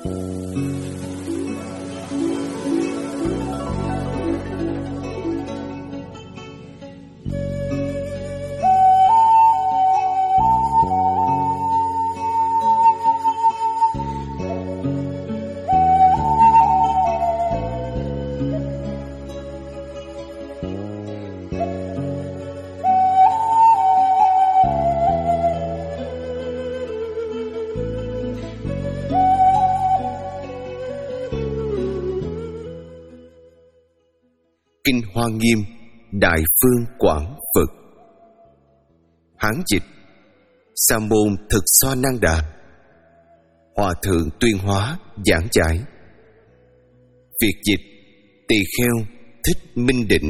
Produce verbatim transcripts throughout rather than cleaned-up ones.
Kinh Hoa Nghiêm Đại Phương Quảng Phật. Hán dịch Sa môn Thực Xoa Năng Đà. Hòa thượng Tuyên Hóa giảng giải. Việt dịch Tỳ Kheo Thích Minh Định.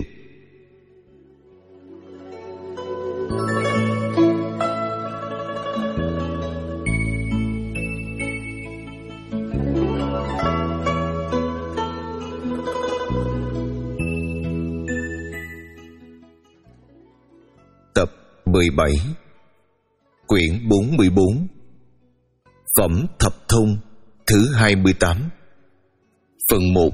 Tập mười bảy, quyển bốn mươi bốn, Phẩm Thập Thông thứ hai mươi tám. Phần một.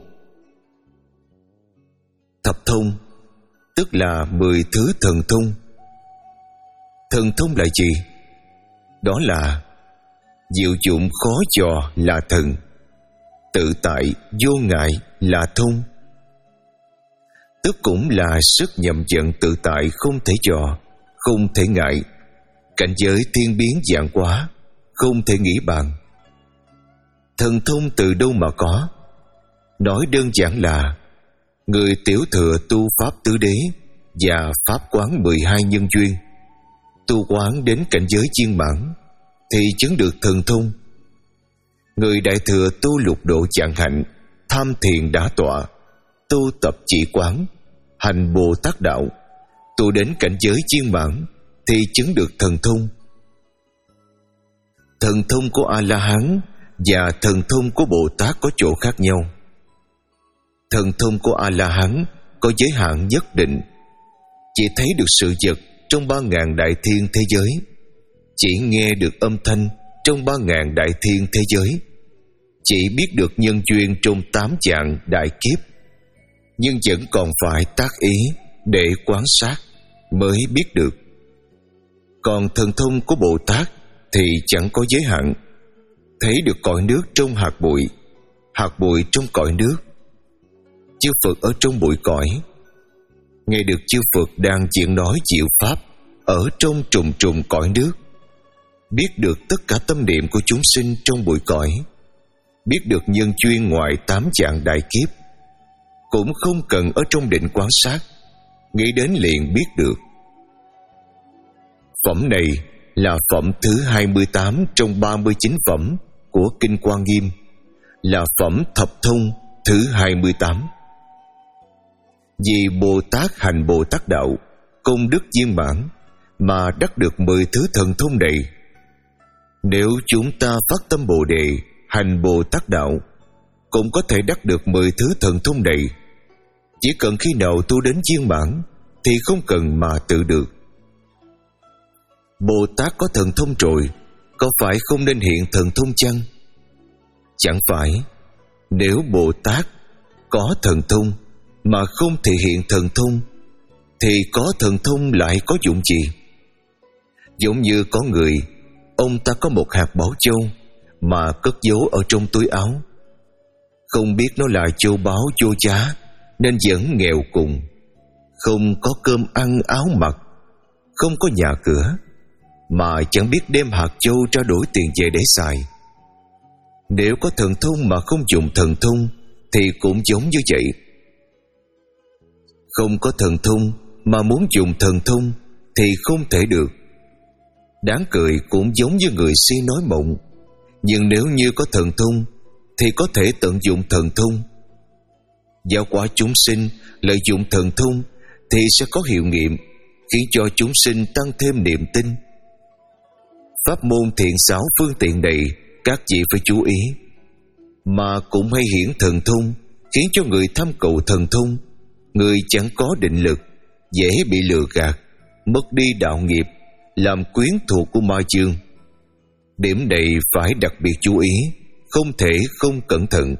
Thập thông tức là mười thứ thần thông. Thần thông là gì? Đó là diệu dụng khó dò là thần, tự tại vô ngại là thông. Tức cũng là sức nhậm dẫn tự tại không thể dò, không thể ngại, cảnh giới thiên biến vạn hóa, không thể nghĩ bàn. Thần thông từ đâu mà có? Nói đơn giản là người tiểu thừa tu pháp tứ đế và pháp quán mười hai nhân duyên, tu quán đến cảnh giới viên mãn thì chứng được thần thông. Người đại thừa tu lục độ chẳng hạnh, tham thiền đã tọa, tu tập chỉ quán, hành Bồ Tát đạo, tu đến cảnh giới viên mãn thì chứng được thần thông. Thần thông của A-la-hán và thần thông của Bồ Tát có chỗ khác nhau. Thần thông của A-la-hán có giới hạn nhất định, chỉ thấy được sự vật trong ba ngàn đại thiên thế giới, chỉ nghe được âm thanh trong ba ngàn đại thiên thế giới, chỉ biết được nhân duyên trong tám vạn đại kiếp, nhưng vẫn còn phải tác ý để quan sát mới biết được. Còn thần thông của Bồ Tát thì chẳng có giới hạn, thấy được cõi nước trong hạt bụi, hạt bụi trong cõi nước, chư Phật ở trong bụi cõi, nghe được chư Phật đang diễn nói diệu pháp ở trong trùng trùng cõi nước, biết được tất cả tâm niệm của chúng sinh trong bụi cõi, biết được nhân duyên ngoài tám vạn đại kiếp, cũng không cần ở trong định quan sát, nghĩ đến liền biết được. Phẩm này là phẩm thứ hai mươi tám trong ba mươi chín phẩm của Kinh Hoa Nghiêm, là phẩm thập thông thứ hai mươi tám. Vì Bồ Tát hành Bồ Tát đạo, công đức viên mãn mà đắc được mười thứ thần thông này. Nếu chúng ta phát tâm Bồ Đề, hành Bồ Tát đạo, cũng có thể đắc được mười thứ thần thông này. Chỉ cần khi nào tu đến viên mãn thì không cần mà tự được. Bồ Tát có thần thông rồi, có phải không nên hiện thần thông chăng? Chẳng phải. Nếu Bồ Tát có thần thông mà không thể hiện thần thông thì có thần thông lại có dụng gì? Giống như có người, ông ta có một hạt bảo châu mà cất giấu ở trong túi áo, không biết nó là châu báu vô giá nên vẫn nghèo cùng, không có cơm ăn áo mặc, không có nhà cửa, mà chẳng biết đem hạt châu ra đổi tiền về để xài. Nếu có thần thông mà không dùng thần thông thì cũng giống như vậy. Không có thần thông mà muốn dùng thần thông thì không thể được. Đáng cười cũng giống như người si nói mộng, nhưng nếu như có thần thông thì có thể tận dụng thần thông. Giáo hóa chúng sinh lợi dụng thần thông thì sẽ có hiệu nghiệm, khiến cho chúng sinh tăng thêm niềm tin. Pháp môn thiện xảo phương tiện này các vị phải chú ý, mà cũng hay hiển thần thông, khiến cho người tham cầu thần thông, người chẳng có định lực, dễ bị lừa gạt, mất đi đạo nghiệp, làm quyến thuộc của ma chương. Điểm này phải đặc biệt chú ý, không thể không cẩn thận.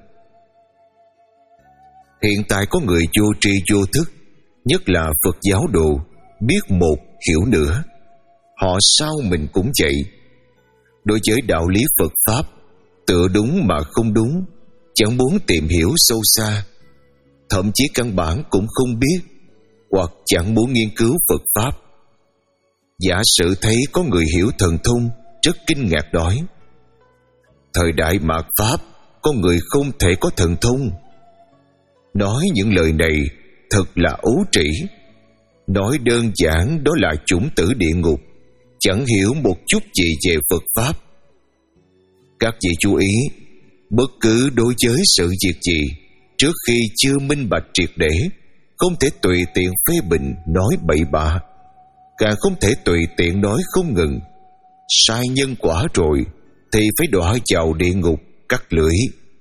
Hiện tại có người vô tri vô thức, nhất là Phật giáo đồ, biết một hiểu nửa. Họ sao mình cũng vậy. Đối với đạo lý Phật Pháp, tựa đúng mà không đúng, chẳng muốn tìm hiểu sâu xa, thậm chí căn bản cũng không biết, hoặc chẳng muốn nghiên cứu Phật Pháp. Giả sử thấy có người hiểu thần thông, rất kinh ngạc nói: thời đại mạt Pháp, có người không thể có thần thông. Nói những lời này thật là ấu trĩ. Nói đơn giản đó là chủng tử địa ngục, chẳng hiểu một chút gì về Phật Pháp. Các vị chú ý, bất cứ đối với sự việc gì, trước khi chưa minh bạch triệt để, không thể tùy tiện phê bình nói bậy bạ, càng không thể tùy tiện nói không ngừng. Sai nhân quả rồi thì phải đọa vào địa ngục cắt lưỡi.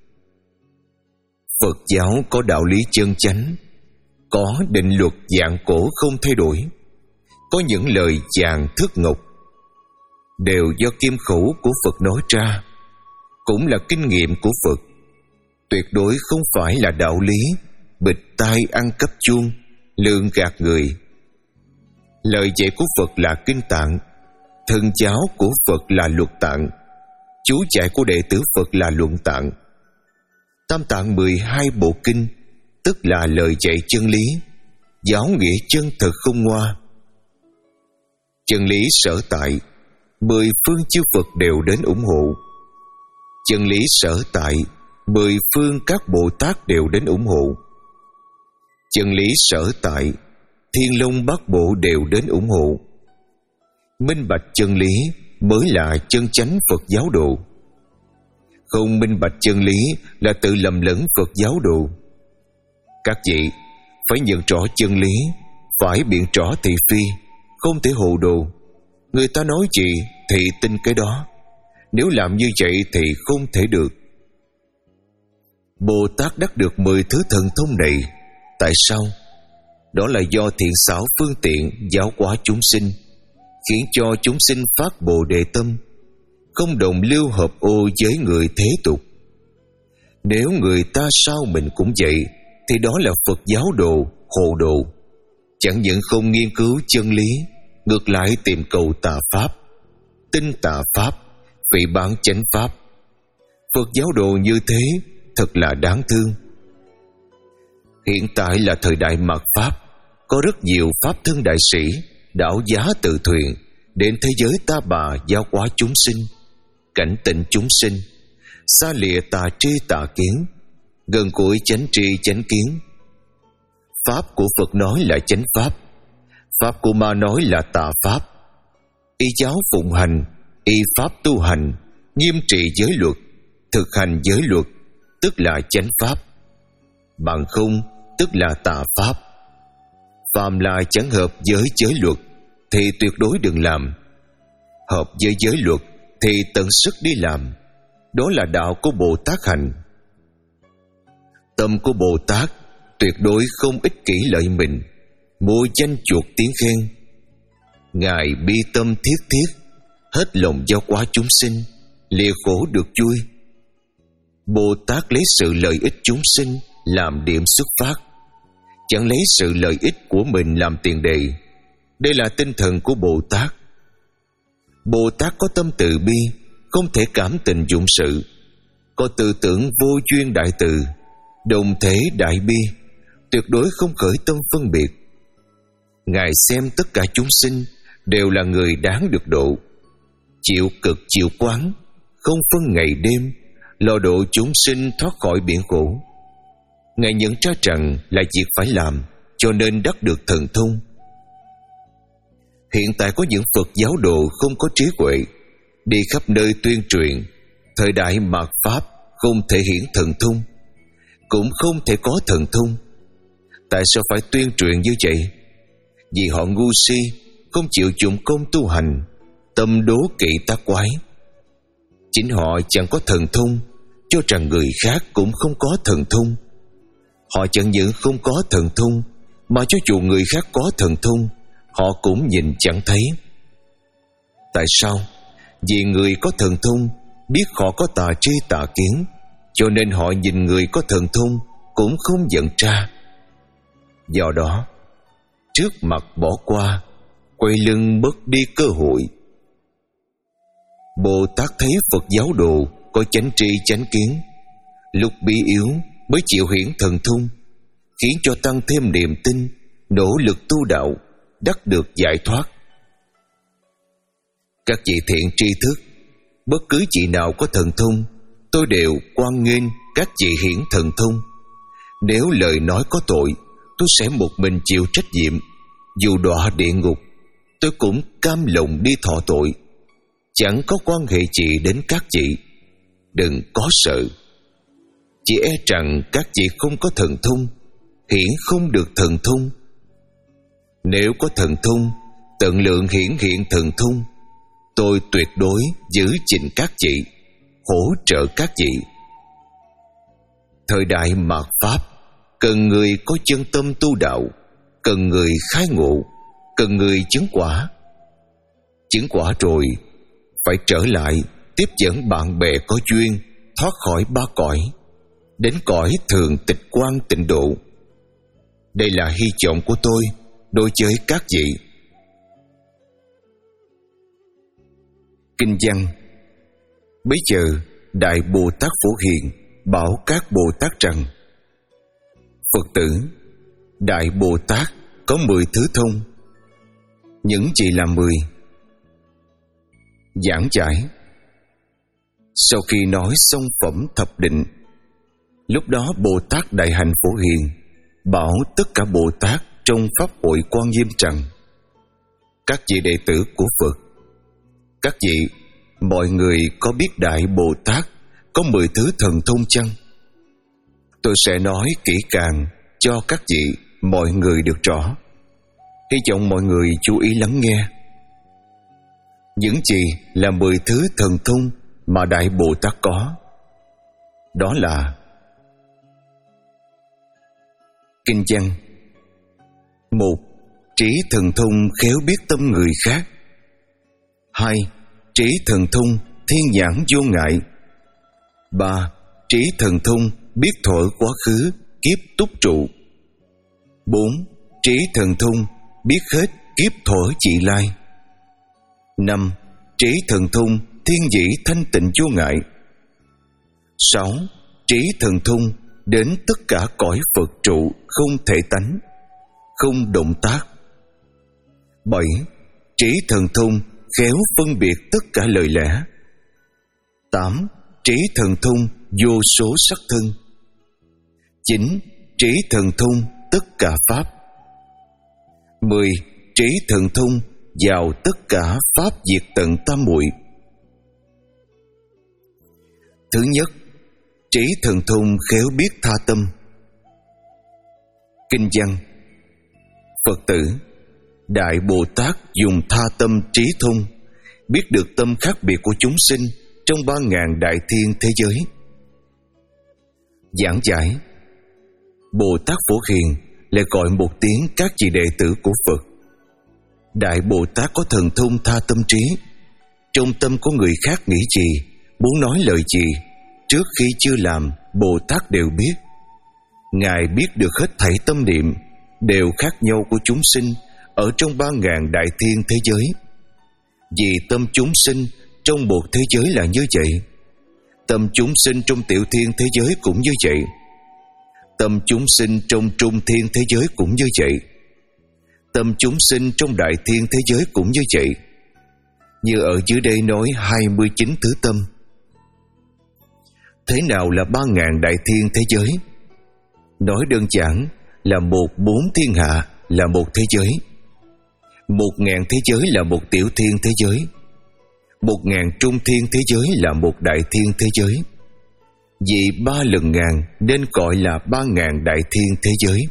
Phật giáo có đạo lý chân chánh, có định luật vạn cổ không thay đổi, có những lời vàng thước ngọc, đều do kim khẩu của Phật nói ra, cũng là kinh nghiệm của Phật, tuyệt đối không phải là đạo lý bịt tai ăn cắp chuông, lường gạt người. Lời dạy của Phật là kinh tạng, thân giáo của Phật là luật tạng, chú giải của đệ tử Phật là luận tạng. Tam tạng mười hai bộ kinh, tức là lời dạy chân lý, giáo nghĩa chân thật không ngoa. Chân lý sở tại, mười phương chư Phật đều đến ủng hộ. Chân lý sở tại, mười phương các Bồ Tát đều đến ủng hộ. Chân lý sở tại, Thiên Long Bát Bộ đều đến ủng hộ. Minh bạch chân lý mới là chân chánh Phật giáo đồ. Không minh bạch chân lý là tự lầm lẫn Phật giáo đồ. Các vị phải nhận rõ chân lý, phải biện rõ thị phi, không thể hồ đồ. Người ta nói gì thì tin cái đó. Nếu làm như vậy thì không thể được. Bồ Tát đắc được mười thứ thần thông này. Tại sao? Đó là do thiện xảo phương tiện giáo hóa chúng sinh, khiến cho chúng sinh phát Bồ Đề tâm, không đồng lưu hợp ô với người thế tục. Nếu người ta sao mình cũng vậy, thì đó là Phật giáo đồ, hồ đồ. Chẳng những không nghiên cứu chân lý, ngược lại tìm cầu tà pháp, tin tà pháp, phỉ báng chánh pháp. Phật giáo đồ như thế thật là đáng thương. Hiện tại là thời đại mạt Pháp, có rất nhiều pháp thân đại sĩ đảo giá từ thuyền đến thế giới ta bà giáo hóa chúng sinh, cảnh tỉnh chúng sinh, xa lìa tà tri tà kiến, gần gũi chánh tri chánh kiến. Pháp của Phật nói là chánh pháp, pháp của ma nói là tà pháp. Y giáo phụng hành, y pháp tu hành, nghiêm trị giới luật, thực hành giới luật, tức là chánh pháp. Bằng không, tức là tà pháp. Phàm là chẳng hợp với giới luật thì tuyệt đối đừng làm. Hợp với giới luật thì tận sức đi làm. Đó là đạo của Bồ Tát hành. Tâm của Bồ Tát tuyệt đối không ích kỷ lợi mình, mua danh chuộc tiếng khen. Ngài bi tâm thiết thiết, hết lòng giáo hóa chúng sinh, lìa khổ được vui. Bồ Tát lấy sự lợi ích chúng sinh làm điểm xuất phát, chẳng lấy sự lợi ích của mình làm tiền đề. Đây là tinh thần của Bồ Tát. Bồ Tát có tâm từ bi, không thể cảm tình dụng sự, có tư tưởng vô duyên đại từ, đồng thể đại bi, tuyệt đối không khởi tâm phân biệt. Ngài xem tất cả chúng sinh đều là người đáng được độ, chịu cực chịu quán, không phân ngày đêm, lo độ chúng sinh thoát khỏi biển khổ. Ngài nhận ra rằng là việc phải làm, cho nên đắc được thần thông. Hiện tại có những Phật giáo đồ không có trí huệ, đi khắp nơi tuyên truyền thời đại mạt Pháp không thể hiển thần thông, cũng không thể có thần thông. Tại sao phải tuyên truyền như vậy? Vì họ ngu si, không chịu dụng công tu hành, tâm đố kỵ tác quái. Chính họ chẳng có thần thông, cho rằng người khác cũng không có thần thông. Họ chẳng những không có thần thông, mà cho dù người khác có thần thông, họ cũng nhìn chẳng thấy. Tại sao? Vì người có thần thông biết họ có tà tri tà kiến, cho nên họ nhìn người có thần thông cũng không giận tra. Do đó, trước mặt bỏ qua, quay lưng mất đi cơ hội. Bồ Tát thấy Phật giáo đồ có chánh tri chánh kiến, lúc bị yếu mới chịu hiển thần thông, khiến cho tăng thêm niềm tin, nỗ lực tu đạo, đắc được giải thoát. Các vị thiện tri thức, bất cứ vị nào có thần thông, tôi đều hoan nghênh các vị hiển thần thông. Nếu lời nói có tội, tôi sẽ một mình chịu trách nhiệm. Dù đọa địa ngục, tôi cũng cam lòng đi thọ tội. Chẳng có quan hệ gì đến các vị. Đừng có sợ. Chỉ e rằng các vị không có thần thông, hiển không được thần thông. Nếu có thần thông, tận lượng hiển hiện thần thông, tôi tuyệt đối giữ gìn các vị, hỗ trợ các vị. Thời đại mạt Pháp cần người có chân tâm tu đạo, cần người khai ngộ, cần người chứng quả. Chứng quả rồi phải trở lại tiếp dẫn bạn bè có duyên, thoát khỏi ba cõi, đến cõi thường tịch quan tịnh độ. Đây là hy vọng của tôi đối với các vị. Kinh văn. Bấy giờ Đại Bồ Tát Phổ Hiền bảo các Bồ Tát rằng: Phật tử, Đại Bồ Tát có mười thứ thông. Những gì là mười? Giảng giải. Sau khi nói xong phẩm thập định, lúc đó Bồ Tát Đại Hạnh Phổ Hiền bảo tất cả Bồ Tát trong Pháp hội Quan Nghiêm rằng: các vị đệ tử của Phật, các vị, mọi người có biết Đại Bồ Tát có mười thứ thần thông chăng? Tôi sẽ nói kỹ càng cho các vị, mọi người được rõ. Hy vọng mọi người chú ý lắng nghe. Những gì là mười thứ thần thông mà Đại Bồ Tát có? Đó là: Kinh văn. Một. Trí thần thông khéo biết tâm người khác. Hai. Trí thần thông thiên nhãn vô ngại. Ba. Trí thần thông biết thuở quá khứ, kiếp túc trụ. Bốn. Trí thần thông biết hết kiếp thuở vị lai. Năm. Trí thần thông thiên dĩ thanh tịnh vô ngại. Sáu. Trí thần thông đến tất cả cõi Phật trụ không thể tánh, không động tác. Bảy. Trí thần thông khéo phân biệt tất cả lời lẽ. Tám. Trí thần thông vô số sắc thân. Chín. Trí thần thông tất cả pháp. Mười. Trí thần thông vào tất cả pháp diệt tận tam muội. Thứ nhất, trí thần thông khéo biết tha tâm. Kinh văn. Phật tử, Đại Bồ Tát dùng tha tâm trí thông biết được tâm khác biệt của chúng sinh trong ba ngàn đại thiên thế giới. Giảng giải. Bồ Tát Phổ Hiền lại gọi một tiếng các vị đệ tử của Phật. Đại Bồ Tát có thần thông tha tâm trí. Trong tâm của người khác nghĩ gì, muốn nói lời gì, trước khi chưa làm, Bồ Tát đều biết. Ngài biết được hết thảy tâm niệm đều khác nhau của chúng sinh ở trong ba ngàn đại thiên thế giới. Vì tâm chúng sinh trong một thế giới là như vậy, tâm chúng sinh trong tiểu thiên thế giới cũng như vậy, tâm chúng sinh trong trung thiên thế giới cũng như vậy, tâm chúng sinh trong đại thiên thế giới cũng như vậy. Như ở dưới đây nói hai mươi chín thứ tâm. Thế nào là ba ngàn đại thiên thế giới? Nói đơn giản là một bốn thiên hạ là một thế giới, một ngàn thế giới là một tiểu thiên thế giới, một ngàn trung thiên thế giới là một đại thiên thế giới. Vì ba lần ngàn nên gọi là ba ngàn đại thiên thế giới.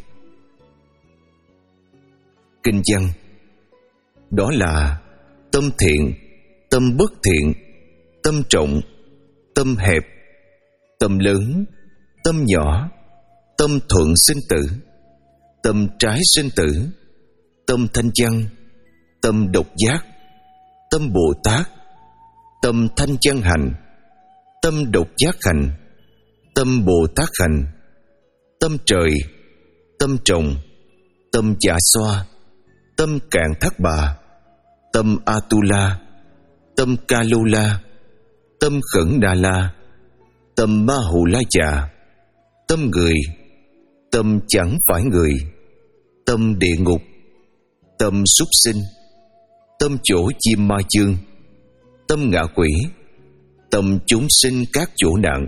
Kinh văn. Đó là tâm thiện, tâm bất thiện, tâm trọng, tâm hẹp, tâm lớn, tâm nhỏ, tâm thuận sinh tử, tâm trái sinh tử, tâm thanh văn, tâm độc giác, tâm Bồ Tát, tâm thanh chân hành, tâm độc giác hành, tâm Bồ Tát hành, tâm trời, tâm trọng, tâm Dạ Xoa, tâm Cạn Thác Bà, tâm Atula, tâm Kalula, tâm Khẩn Đà La, tâm Ma Hù La Già, tâm người, tâm chẳng phải người, tâm địa ngục, tâm súc sinh, tâm chỗ chim ma chương, tâm ngạ quỷ, tâm chúng sinh các chỗ nạn.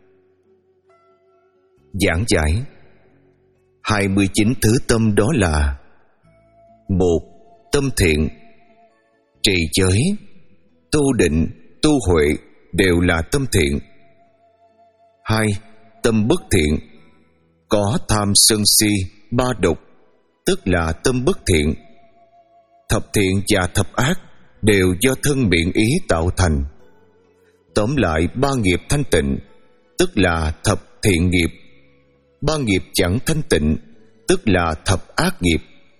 Giảng giải hai mươi chín thứ tâm đó là: một. Tâm thiện. Trì giới, tu định, tu huệ đều là tâm thiện. Hai. Tâm bất thiện. Có tham sân si, ba độc, tức là tâm bất thiện. Thập thiện và thập ác đều do thân miệng ý tạo thành. Tóm lại, ba nghiệp thanh tịnh tức là thập thiện nghiệp, ba nghiệp chẳng thanh tịnh tức là thập ác nghiệp.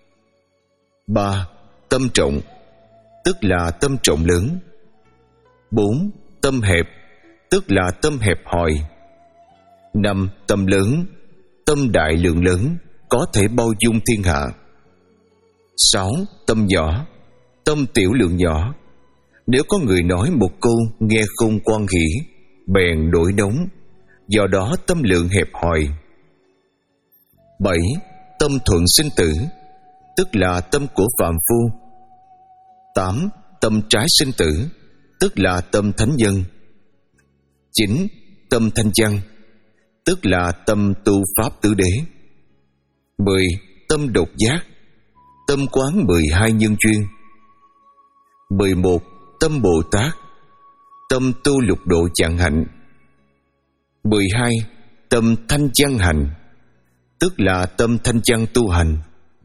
Ba. Tâm trọng, tức là tâm trọng lớn. Bốn. Tâm hẹp, tức là tâm hẹp hòi. Năm. Tâm lớn, tâm đại lượng lớn, có thể bao dung thiên hạ. Sáu. Tâm nhỏ, tâm tiểu lượng nhỏ. Nếu có người nói một câu nghe không quan hỷ, bèn nổi nóng, do đó tâm lượng hẹp hòi. Bảy. Tâm thuận sinh tử, tức là tâm của phàm phu. Tám. Tâm trái sinh tử, tức là tâm thánh nhân. Chín. Tâm thanh văn, tức là tâm tu pháp tứ đế. Mười. Tâm độc giác, tâm quán mười hai nhân duyên. Mười một. Tâm Bồ Tát, tâm tu lục độ chạng hạnh. Mười hai. Tâm thanh văn hành, tức là tâm thanh văn tu hành.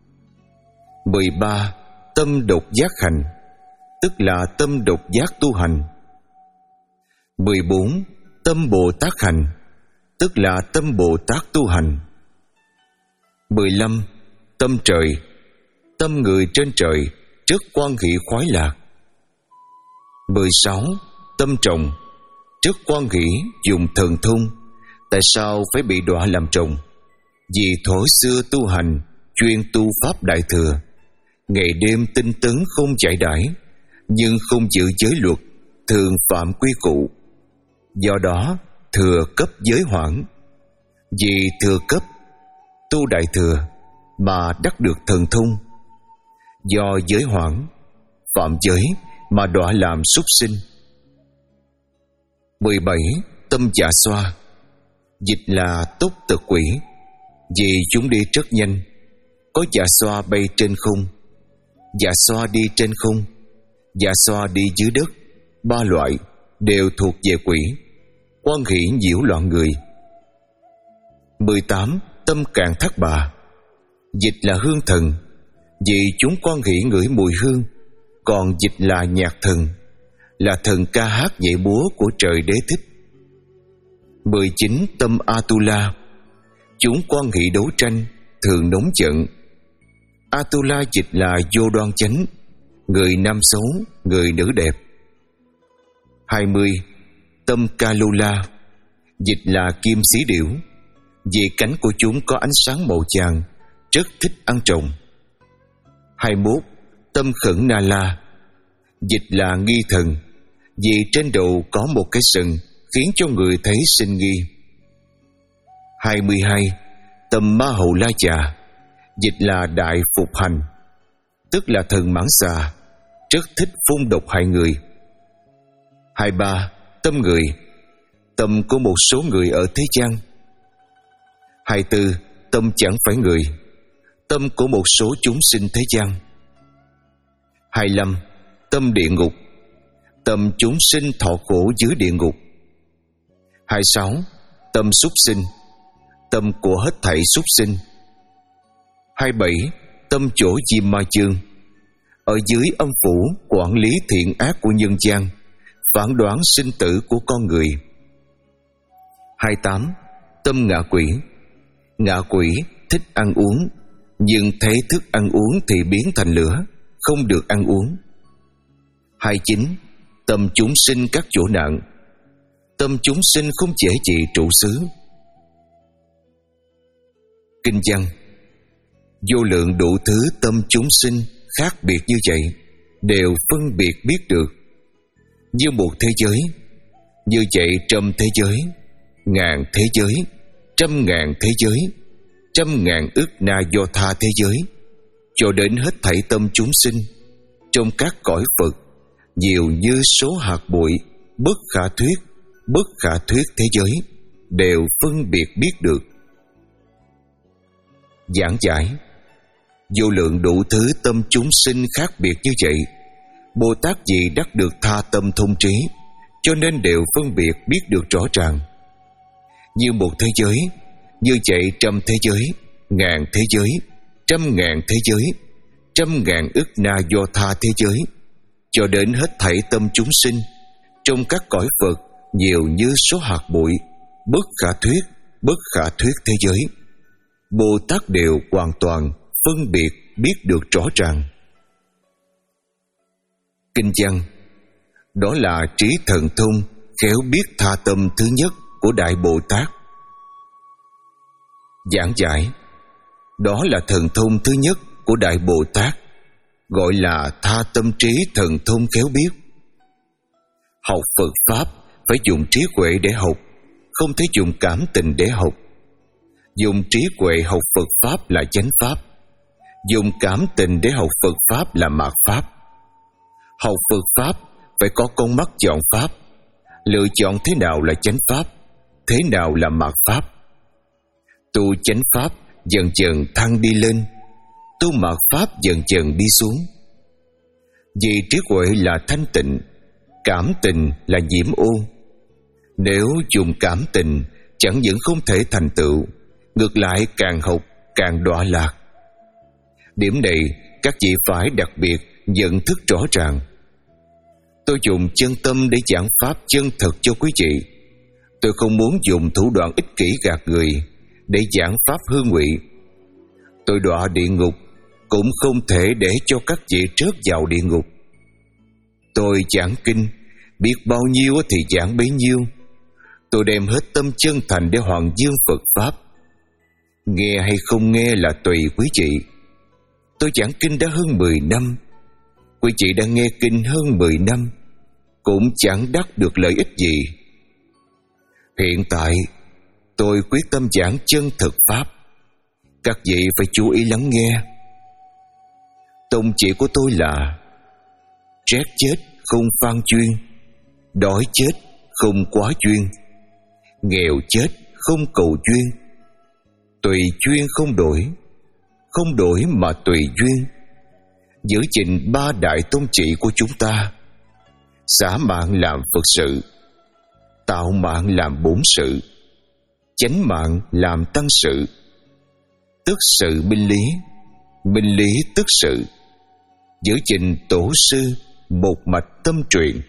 Mười ba. Tâm độc giác hành, tức là tâm độc giác tu hành. Mười bốn. Tâm Bồ Tát hành, tức là tâm Bồ Tát tu hành. Mười lăm. Tâm trời, tâm người trên trời, rất quan hỷ khoái lạc. Mười sáu. Tâm trọng, rất quan hỷ dùng thần thông. Tại sao phải bị đọa làm trọng? Vì thuở xưa tu hành chuyên tu pháp đại thừa, ngày đêm tinh tấn không chạy đãi, nhưng không giữ giới luật, thường phạm quy củ. Do đó thừa cấp giới hoãn. Vì thừa cấp tu đại thừa mà đắc được thần thông, do giới hoãn phạm giới mà đọa làm súc sinh. Mười bảy. Tâm Dạ Xoa, dịch là túc tật quỷ, vì chúng đi rất nhanh. Có dạ xoa bay trên không, dạ xoa đi trên không, dạ xoa đi dưới đất. Ba loại đều thuộc về quỷ, quan hỷ nhiễu loạn người. Mười tám. Tâm Cạn Thác Bà, dịch là hương thần, vì chúng quan hỷ ngửi mùi hương. Còn dịch là nhạc thần, là thần ca hát nhảy múa của trời đế thích. Mười chín. Tâm Atula, chúng quan hỷ đấu tranh, thường nóng giận. Atula dịch là vô đoan chánh, người nam xấu, người nữ đẹp. Hai mươi. Tâm Kalula, dịch là kim xí điểu, vì cánh của chúng có ánh sáng màu vàng, rất thích ăn trộm. Hai mươi mốt. Tâm Khẩn Na La, dịch là nghi thần, vì trên đầu có một cái sừng khiến cho người thấy sinh nghi. Hai mươi hai. Tâm Ma Hầu La Già, dịch là đại phục hành, tức là thần mãng xà, rất thích phun độc hại người. Hai mươi ba. Tâm người, tâm của một số người ở thế gian. Hai mươi tư. Tâm chẳng phải người, tâm của một số chúng sinh thế gian. Hai mươi lăm. Tâm địa ngục, tâm chúng sinh thọ khổ dưới địa ngục. Hai mươi sáu. Tâm súc sinh, tâm của hết thảy súc sinh. Hai mươi bảy. Tâm chỗ chim ma chương, ở dưới âm phủ quản lý thiện ác của nhân gian, phán đoán sinh tử của con người. Hai mươi tám. Tâm ngạ quỷ, ngạ quỷ thích ăn uống, nhưng thấy thức ăn uống thì biến thành lửa, không được ăn uống. Hai mươi chín. Tâm chúng sinh các chỗ nạn, tâm chúng sinh không dễ gì trụ xứ. Kinh văn: vô lượng đủ thứ tâm chúng sinh khác biệt như vậy, đều phân biệt biết được. Như một thế giới, như vậy trăm thế giới, ngàn thế giới, trăm ngàn thế giới, trăm ngàn ức na do tha thế giới, cho đến hết thảy tâm chúng sinh trong các cõi Phật, nhiều như số hạt bụi, bất khả thuyết, bất khả thuyết thế giới, đều phân biệt biết được. Giảng giải: vô lượng đủ thứ tâm chúng sinh khác biệt như vậy, Bồ Tát vì đắc được tha tâm thông trí, cho nên đều phân biệt biết được rõ ràng. Như một thế giới, như vậy trăm thế giới, ngàn thế giới, trăm ngàn thế giới, trăm ngàn ức na do tha thế giới, cho đến hết thảy tâm chúng sinh trong các cõi Phật, nhiều như số hạt bụi, bất khả thuyết, bất khả thuyết thế giới, Bồ Tát đều hoàn toàn phân biệt biết được rõ ràng. Kinh văn: đó là trí thần thông khéo biết tha tâm thứ nhất của Đại Bồ Tát. Giảng giải: đó là thần thông thứ nhất của Đại Bồ Tát, gọi là tha tâm trí thần thông khéo biết. Học Phật Pháp phải dùng trí huệ để học, không thể dùng cảm tình để học. Dùng trí huệ học Phật Pháp là chánh Pháp, dùng cảm tình để học Phật Pháp là mạt Pháp. Học Phật Pháp phải có con mắt chọn Pháp, lựa chọn thế nào là chánh Pháp, thế nào là mạt Pháp. Tu chánh Pháp dần dần thăng đi lên, tu mạt Pháp dần dần đi xuống. Vì trí huệ là thanh tịnh, cảm tình là nhiễm ô. Nếu dùng cảm tình, chẳng những không thể thành tựu, ngược lại càng học càng đọa lạc. Điểm này các vị phải đặc biệt nhận thức rõ ràng. Tôi dùng chân tâm để giảng Pháp chân thật cho quý vị. Tôi không muốn dùng thủ đoạn ích kỷ gạt người để giảng Pháp hư ngụy. Tôi đọa địa ngục cũng không thể để cho các vị rớt vào địa ngục. Tôi giảng kinh, biết bao nhiêu thì giảng bấy nhiêu. Tôi đem hết tâm chân thành để hoàng dương Phật Pháp. Nghe hay không nghe là tùy quý vị. Tôi giảng kinh đã hơn mười năm, quý vị đã nghe kinh hơn mười năm, cũng chẳng đắc được lợi ích gì. Hiện tại tôi quyết tâm giảng chân thực Pháp, các vị phải chú ý lắng nghe. Tông chỉ của tôi là rét chết không phan chuyên, đói chết không quá duyên, nghèo chết không cầu duyên, tùy duyên không đổi, không đổi mà tùy duyên. Giữ gìn ba đại tôn chỉ của chúng ta: xả mạng làm Phật sự, tạo mạng làm bổn sự, chánh mạng làm tăng sự. Tức sự minh lý, minh lý tức sự. Giữ gìn tổ sư một mạch tâm truyền.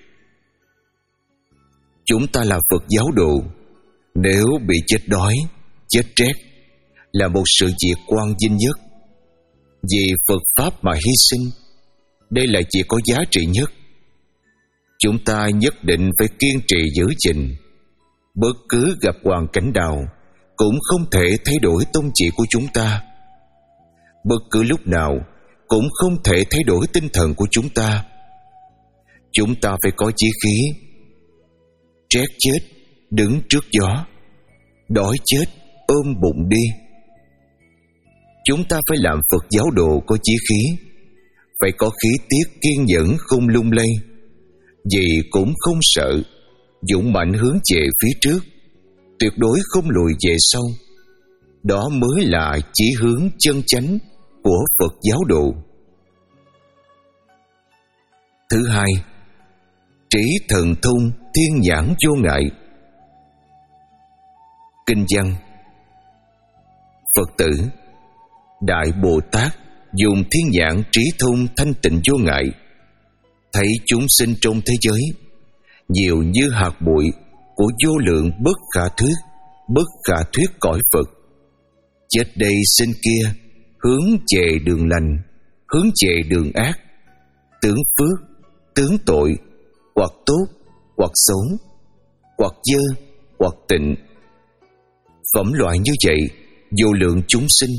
Chúng ta là Phật giáo đồ, nếu bị chết đói, chết rét là một sự việc quan vinh nhất. Vì Phật Pháp mà hy sinh, đây là việc có giá trị nhất. Chúng ta nhất định phải kiên trì giữ gìn. Bất cứ gặp hoàn cảnh nào cũng không thể thay đổi tông chỉ của chúng ta. Bất cứ lúc nào cũng không thể thay đổi tinh thần của chúng ta. Chúng ta phải có chí khí. Rét chết đứng trước gió, đói chết ôm bụng đi. Chúng ta phải làm Phật giáo đồ có chí khí, phải có khí tiết kiên nhẫn không lung lay, gì cũng không sợ, dũng mạnh hướng về phía trước, tuyệt đối không lùi về sau. Đó mới là chí hướng chân chánh của Phật giáo đồ. Thứ hai, trí thần thông thiên nhãn vô ngại. Kinh văn: Phật tử, Đại Bồ Tát dùng thiên nhãn trí thông thanh tịnh vô ngại, thấy chúng sinh trong thế giới nhiều như hạt bụi của vô lượng bất khả thuyết, bất khả thuyết cõi Phật. Chết đây sinh kia, hướng về đường lành, hướng về đường ác, tướng phước, tướng tội, hoặc tốt, hoặc xấu, hoặc dơ, hoặc tịnh. Phẩm loại như vậy vô lượng chúng sinh.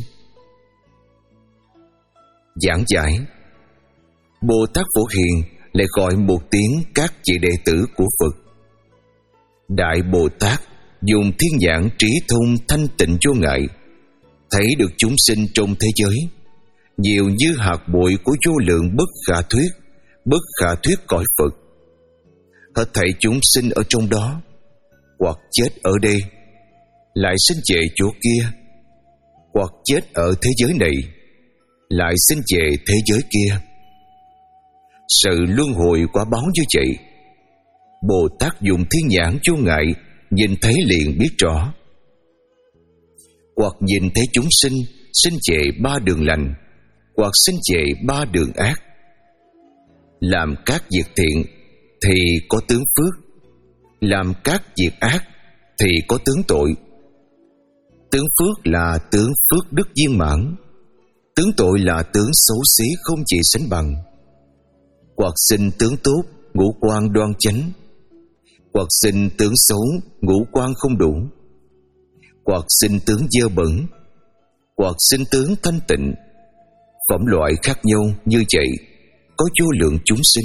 Giảng giải: Bồ Tát Phổ Hiền lại gọi một tiếng các vị đệ tử của Phật. Đại Bồ Tát dùng thiên nhãn trí thông thanh tịnh vô ngại, thấy được chúng sinh trong thế giới nhiều như hạt bụi của vô lượng bất khả thuyết, bất khả thuyết cõi Phật. Hết thảy chúng sinh ở trong đó, hoặc chết ở đây lại sinh về chỗ kia, hoặc chết ở thế giới này lại sinh về thế giới kia. Sự luân hồi quả báo như vậy, Bồ Tát dùng thiên nhãn vô ngại nhìn thấy liền biết rõ. Hoặc nhìn thấy chúng sinh sinh về ba đường lành, hoặc sinh về ba đường ác. Làm các việc thiện thì có tướng phước, làm các việc ác thì có tướng tội. Tướng phước là tướng phước đức viên mãn, tướng tội là tướng xấu xí không gì sánh bằng. Hoặc sinh tướng tốt, ngũ quan đoan chánh, hoặc sinh tướng xấu, ngũ quan không đủ, hoặc sinh tướng dơ bẩn, hoặc sinh tướng thanh tịnh. Phẩm loại khác nhau như vậy, có vô lượng chúng sinh.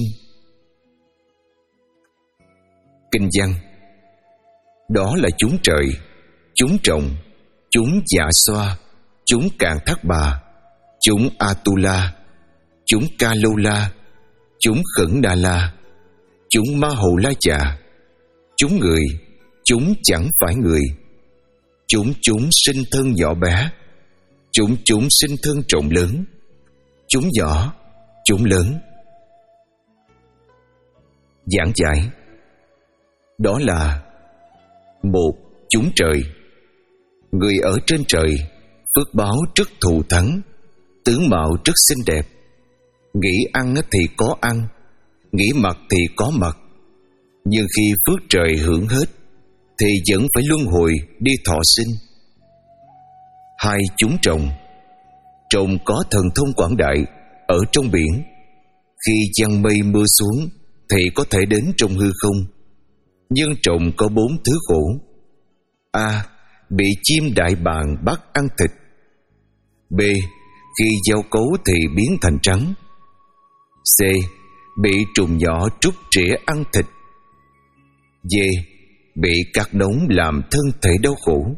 Kinh văn: Đó là chúng trời, chúng trọng, chúng dạ xoa, chúng cạn thác bà, chúng Atula, chúng Ca Lô La, chúng Khẩn Đà La, chúng Ma Hầu La Chà, chúng người, chúng chẳng phải người, chúng chúng sinh thân nhỏ bé, chúng chúng sinh thân trọng lớn, chúng nhỏ, chúng lớn. Giảng giải: Đó là: Một, chúng trời. Người ở trên trời, phước báo rất thù thắng, tướng mạo rất xinh đẹp. Nghĩ ăn thì có ăn, nghĩ mặc thì có mặc. Nhưng khi phước trời hưởng hết thì vẫn phải luân hồi đi thọ sinh. Hai, chúng trồng. Trồng có thần thông quảng đại ở trong biển. Khi giăng mây mưa xuống thì có thể đến trong hư không. Nhưng trồng có bốn thứ khổ: A. Bị chim đại bàng bắt ăn thịt. B. Khi giao cấu thì biến thành trắng. C. Bị trùng nhỏ trút trĩa ăn thịt. D. Bị cát nóng làm thân thể đau khổ.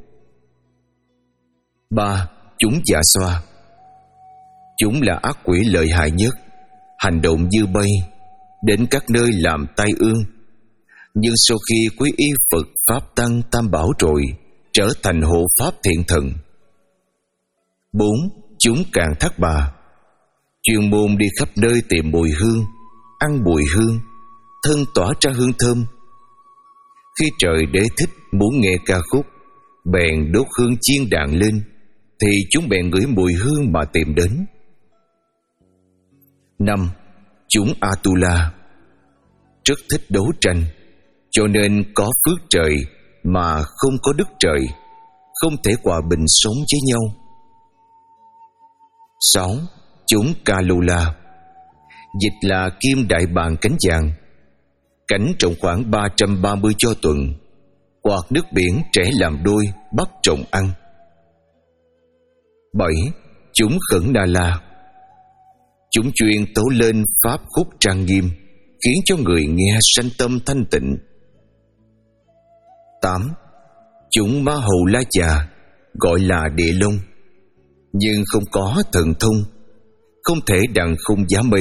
Ba. Chúng dạ xoa. Chúng là ác quỷ lợi hại nhất, hành động như bay, đến các nơi làm tai ương. Nhưng sau khi quý y Phật Pháp Tăng Tam Bảo rồi, trở thành hộ pháp thiện thần. Bốn. Chúng cạn thác bà. Chuyên môn đi khắp nơi tìm mùi hương, ăn mùi hương, thân tỏa ra hương thơm. Khi trời đế thích muốn nghe ca khúc, bèn đốt hương chiên đàn lên, thì chúng bèn ngửi mùi hương mà tìm đến. Năm. Chúng Atula. Rất thích đấu tranh, cho nên có phước trời mà không có đức trời, không thể hòa bình sống với nhau. Sáu. Chúng Kalula. Dịch là kim đại bàng cánh vàng. Cảnh trọng khoảng ba trăm ba mươi cho tuần, quạt nước biển trẻ làm đôi, bắt trộm ăn. Bảy. Chúng Khẩn Đà La. Chúng chuyên tấu lên pháp khúc trang nghiêm, khiến cho người nghe sanh tâm thanh tịnh. Tám. Chúng Ma Hầu La Chà, gọi là địa long, nhưng không có thần thông, không thể đặng khung giá mây.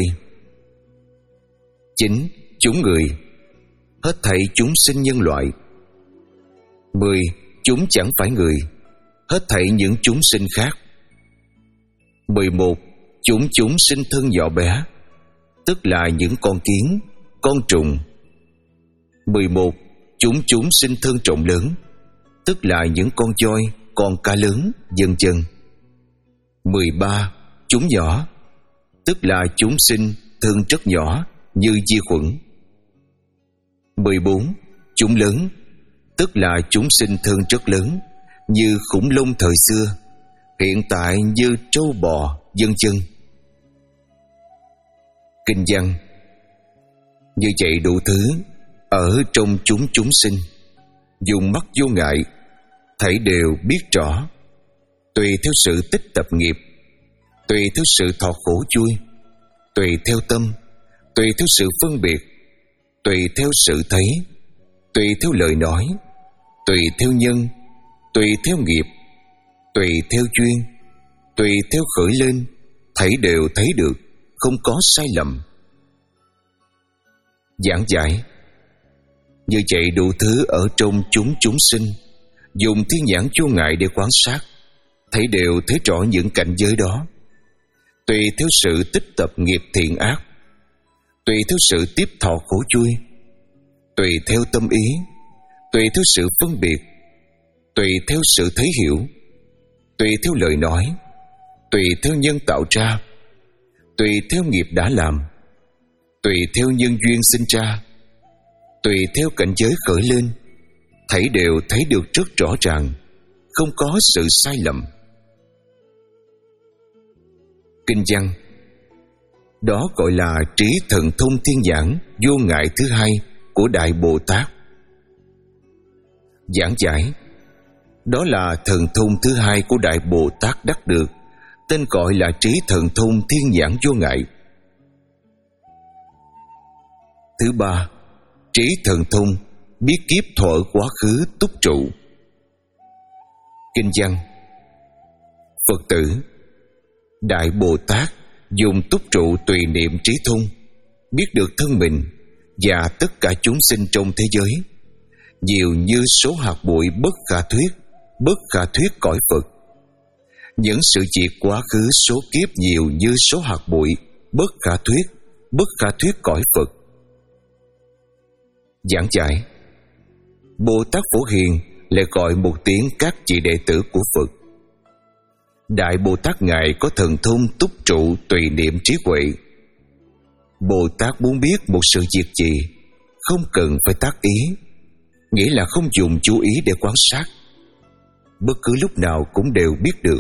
Chín. Chúng người. Hết thảy chúng sinh nhân loại. Mười. Chúng chẳng phải người. Hết thảy những chúng sinh khác. Mười một. Chúng chúng sinh thân nhỏ bé, tức là những con kiến, con trùng. Mười một. Chúng chúng sinh thân trọng lớn, tức là những con voi, con cá lớn, vân vân. Mười ba. Chúng nhỏ, tức là chúng sinh thân rất nhỏ như vi khuẩn. Mười bốn. Chúng lớn, tức là chúng sinh thân rất lớn như khủng long thời xưa, hiện tại như trâu bò, vân vân. Kinh văn: Như vậy đủ thứ ở trong chúng chúng sinh, dùng mắt vô ngại, thảy đều biết rõ. Tùy theo sự tích tập nghiệp, tùy theo sự thọ khổ vui, tùy theo tâm, tùy theo sự phân biệt, tùy theo sự thấy, tùy theo lời nói, tùy theo nhân, tùy theo nghiệp, tùy theo duyên, tùy theo khởi lên, thảy đều thấy được, không có sai lầm. Giảng giải: như vậy đủ thứ ở trong chúng chúng sinh, dùng thiên nhãn vô ngại để quan sát, thấy đều thấy rõ những cảnh giới đó. Tùy theo sự tích tập nghiệp thiện ác, tùy theo sự tiếp thọ khổ vui, tùy theo tâm ý, tùy theo sự phân biệt, tùy theo sự thấy hiểu, tùy theo lời nói, tùy theo nhân tạo ra, tùy theo nghiệp đã làm, tùy theo nhân duyên sinh ra, tùy theo cảnh giới khởi lên, thảy đều thấy được rất rõ ràng, không có sự sai lầm. Kinh văn: đó gọi là trí thần thông thiên nhãn vô ngại thứ hai của Đại Bồ Tát. Giảng giải: đó là thần thông thứ hai của Đại Bồ Tát đắc được, tên gọi là trí thần thông thiên nhãn vô ngại. Thứ ba, trí thần thông biết kiếp thuở quá khứ túc trụ. Kinh văn: Phật tử, Đại Bồ Tát dùng túc trụ tùy niệm trí thông, biết được thân mình và tất cả chúng sinh trong thế giới, nhiều như số hạt bụi bất khả thuyết, bất khả thuyết cõi Phật. Những sự việc quá khứ số kiếp nhiều như số hạt bụi bất khả thuyết, bất khả thuyết cõi Phật. Giảng giải: Bồ Tát Phổ Hiền lại gọi một tiếng các vị đệ tử của Phật. Đại Bồ Tát Ngài có thần thông túc trụ tùy niệm trí huệ. Bồ Tát muốn biết một sự việc gì, không cần phải tác ý, nghĩa là không dùng chú ý để quan sát, bất cứ lúc nào cũng đều biết được.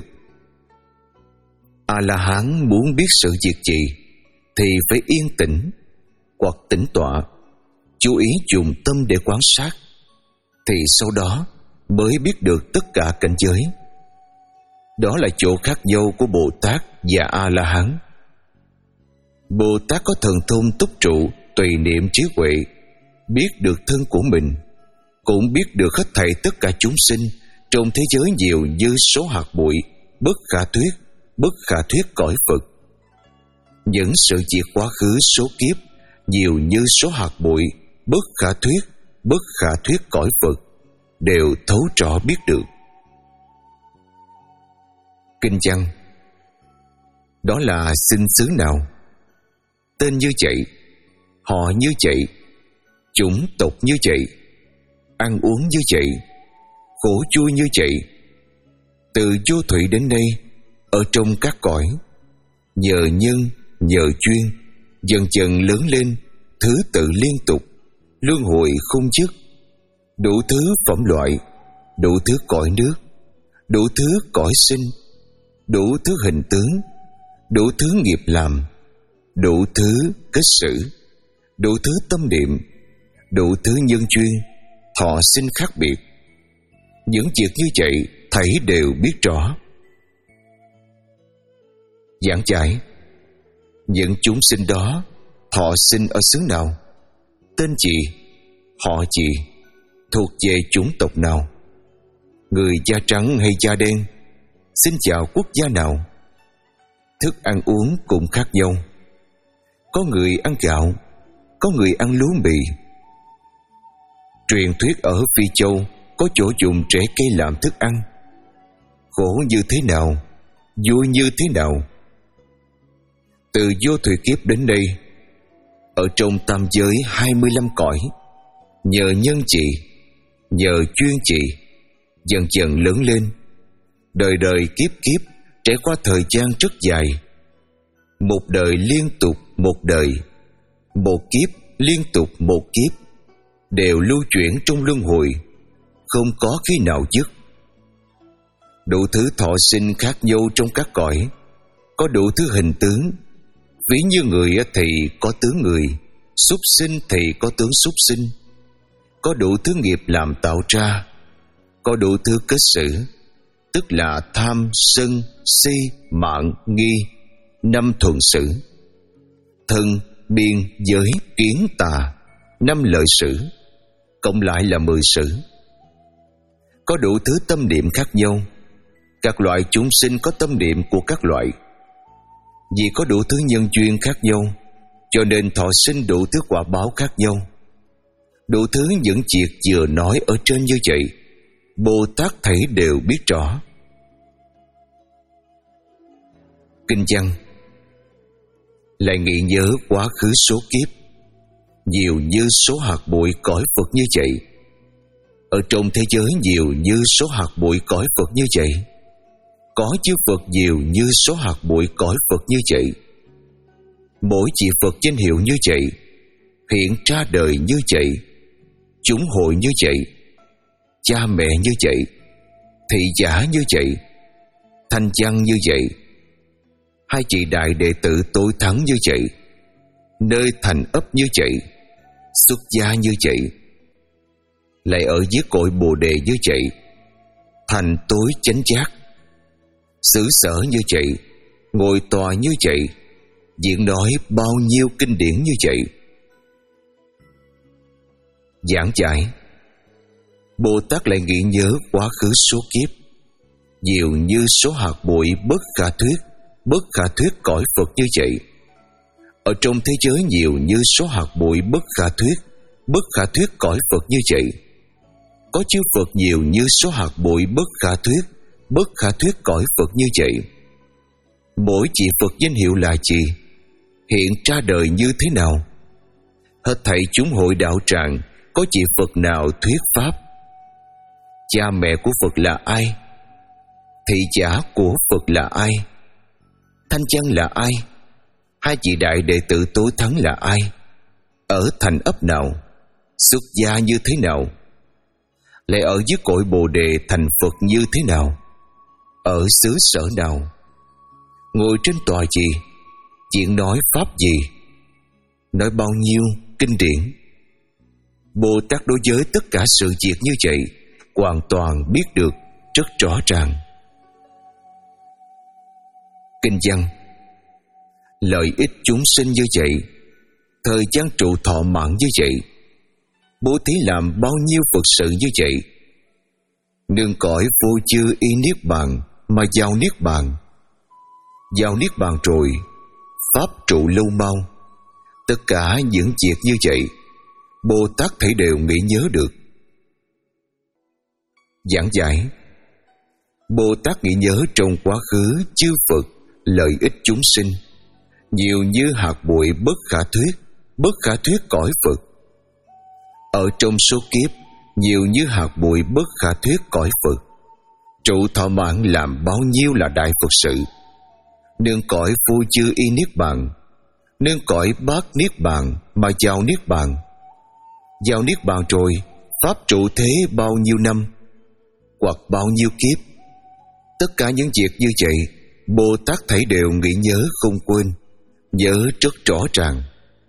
A-la-hán muốn biết sự việc gì thì phải yên tĩnh hoặc tĩnh tọa, chú ý dùng tâm để quan sát, thì sau đó mới biết được tất cả cảnh giới. Đó là chỗ khác nhau của Bồ Tát và A-la-hán. Bồ Tát có thần thông túc trụ tùy niệm trí huệ, biết được thân của mình, cũng biết được hết thảy tất cả chúng sinh trong thế giới nhiều như số hạt bụi bất khả thuyết, bất khả thuyết cõi Phật. Những sự việc quá khứ số kiếp nhiều như số hạt bụi bất khả thuyết, bất khả thuyết cõi Phật đều thấu rõ biết được. Kinh văn: đó là sinh xứ nào, tên như vậy, họ như vậy, chủng tộc như vậy, ăn uống như vậy, khổ vui như vậy, từ vô thủy đến nay, ở trong các cõi, nhờ nhân, nhờ duyên, dần dần lớn lên, thứ tự liên tục, luân hồi không dứt, đủ thứ phẩm loại, đủ thứ cõi nước, đủ thứ cõi sinh, đủ thứ hình tướng, đủ thứ nghiệp làm, đủ thứ kết xử, đủ thứ tâm niệm, đủ thứ nhân duyên, thọ sinh khác biệt. Những việc như vậy thảy đều biết rõ. Giảng giải: những chúng sinh đó thọ sinh ở xứ nào, tên gì, họ gì, thuộc về chủng tộc nào, người da trắng hay da đen, xin chào quốc gia nào. Thức ăn uống cũng khác nhau, có người ăn gạo, có người ăn lúa mì. Truyền thuyết ở Phi Châu có chỗ dùng rễ cây làm thức ăn. Khổ như thế nào, vui như thế nào. Từ vô thủy kiếp đến đây, ở trong tam giới hai mươi lăm cõi, nhờ nhân trị, nhờ chuyên trị, dần dần lớn lên, đời đời kiếp kiếp trải qua thời gian rất dài. Một đời liên tục một đời, một kiếp liên tục một kiếp, đều lưu chuyển trong luân hồi, không có khi nào dứt. Đủ thứ thọ sinh khác nhau trong các cõi, có đủ thứ hình tướng. Ví như người thì có tướng người, súc sinh thì có tướng súc sinh, có đủ thứ nghiệp làm tạo ra, có đủ thứ kết xử, tức là tham, sân, si, mạng, nghi, năm thuần sử, thân, biên, giới, kiến, tà, năm lợi sử, cộng lại là mười sử. Có đủ thứ tâm niệm khác nhau. Các loại chúng sinh có tâm niệm của các loại. Vì có đủ thứ nhân duyên khác nhau, cho nên thọ sinh đủ thứ quả báo khác nhau. Đủ thứ những việc vừa nói ở trên như vậy, Bồ Tát thấy đều biết rõ. Kinh văn lại nghĩ nhớ quá khứ số kiếp, nhiều như số hạt bụi cõi Phật như vậy. Ở trong thế giới nhiều như số hạt bụi cõi Phật như vậy, có chư Phật nhiều như số hạt bụi cõi Phật như vậy. Mỗi vị Phật danh hiệu như vậy, hiện ra đời như vậy, chúng hội như vậy, cha mẹ như vậy, thị giả như vậy, thanh văn như vậy, hai vị đại đệ tử tối thắng như vậy, nơi thành ấp như vậy, xuất gia như vậy, lại ở dưới cội Bồ Đề như vậy, thành tối chánh giác, xứ sở như vậy, ngồi tòa như vậy, diễn nói bao nhiêu kinh điển như vậy. Giảng giải Bồ Tát lại nghĩ nhớ quá khứ số kiếp, nhiều như số hạt bụi bất khả thuyết, bất khả thuyết cõi Phật như vậy. Ở trong thế giới nhiều như số hạt bụi bất khả thuyết, bất khả thuyết cõi Phật như vậy. Có chư Phật nhiều như số hạt bụi bất khả thuyết, bất khả thuyết cõi Phật như vậy. Mỗi vị Phật danh hiệu là gì? Hiện ra đời như thế nào? Hết thảy chúng hội đạo tràng, có vị Phật nào thuyết pháp? Cha mẹ của Phật là ai? Thị giả của Phật là ai? Thanh văn là ai? Hai vị đại đệ tử tối thắng là ai? Ở thành ấp nào? Xuất gia như thế nào? Lại ở dưới cội Bồ Đề thành Phật như thế nào? Ở xứ sở nào? Ngồi trên tòa gì? Chuyện nói pháp gì? Nói bao nhiêu kinh điển? Bồ Tát đối với tất cả sự việc như vậy hoàn toàn biết được rất rõ ràng. Kinh văn lợi ích chúng sinh như vậy, thời gian trụ thọ mạng như vậy, bố thí làm bao nhiêu Phật sự như vậy, nương cõi vô chư y niết bàn mà vào niết bàn. Vào niết bàn rồi, pháp trụ lâu mau. Tất cả những việc như vậy, Bồ Tát thấy đều nghĩ nhớ được. Giảng giải Bồ Tát nghĩ nhớ trong quá khứ chư Phật lợi ích chúng sinh, nhiều như hạt bụi bất khả thuyết, bất khả thuyết cõi Phật. Ở trong số kiếp, nhiều như hạt bụi bất khả thuyết cõi Phật. Trụ thọ mạng làm bao nhiêu là đại Phật sự. Nương cõi vô chư y niết bàn, nương cõi bát niết bàn mà vào niết bàn. Vào niết bàn rồi, pháp trụ thế bao nhiêu năm, hoặc bao nhiêu kiếp. Tất cả những việc như vậy, Bồ Tát thấy đều nghĩ nhớ không quên, nhớ rất rõ ràng.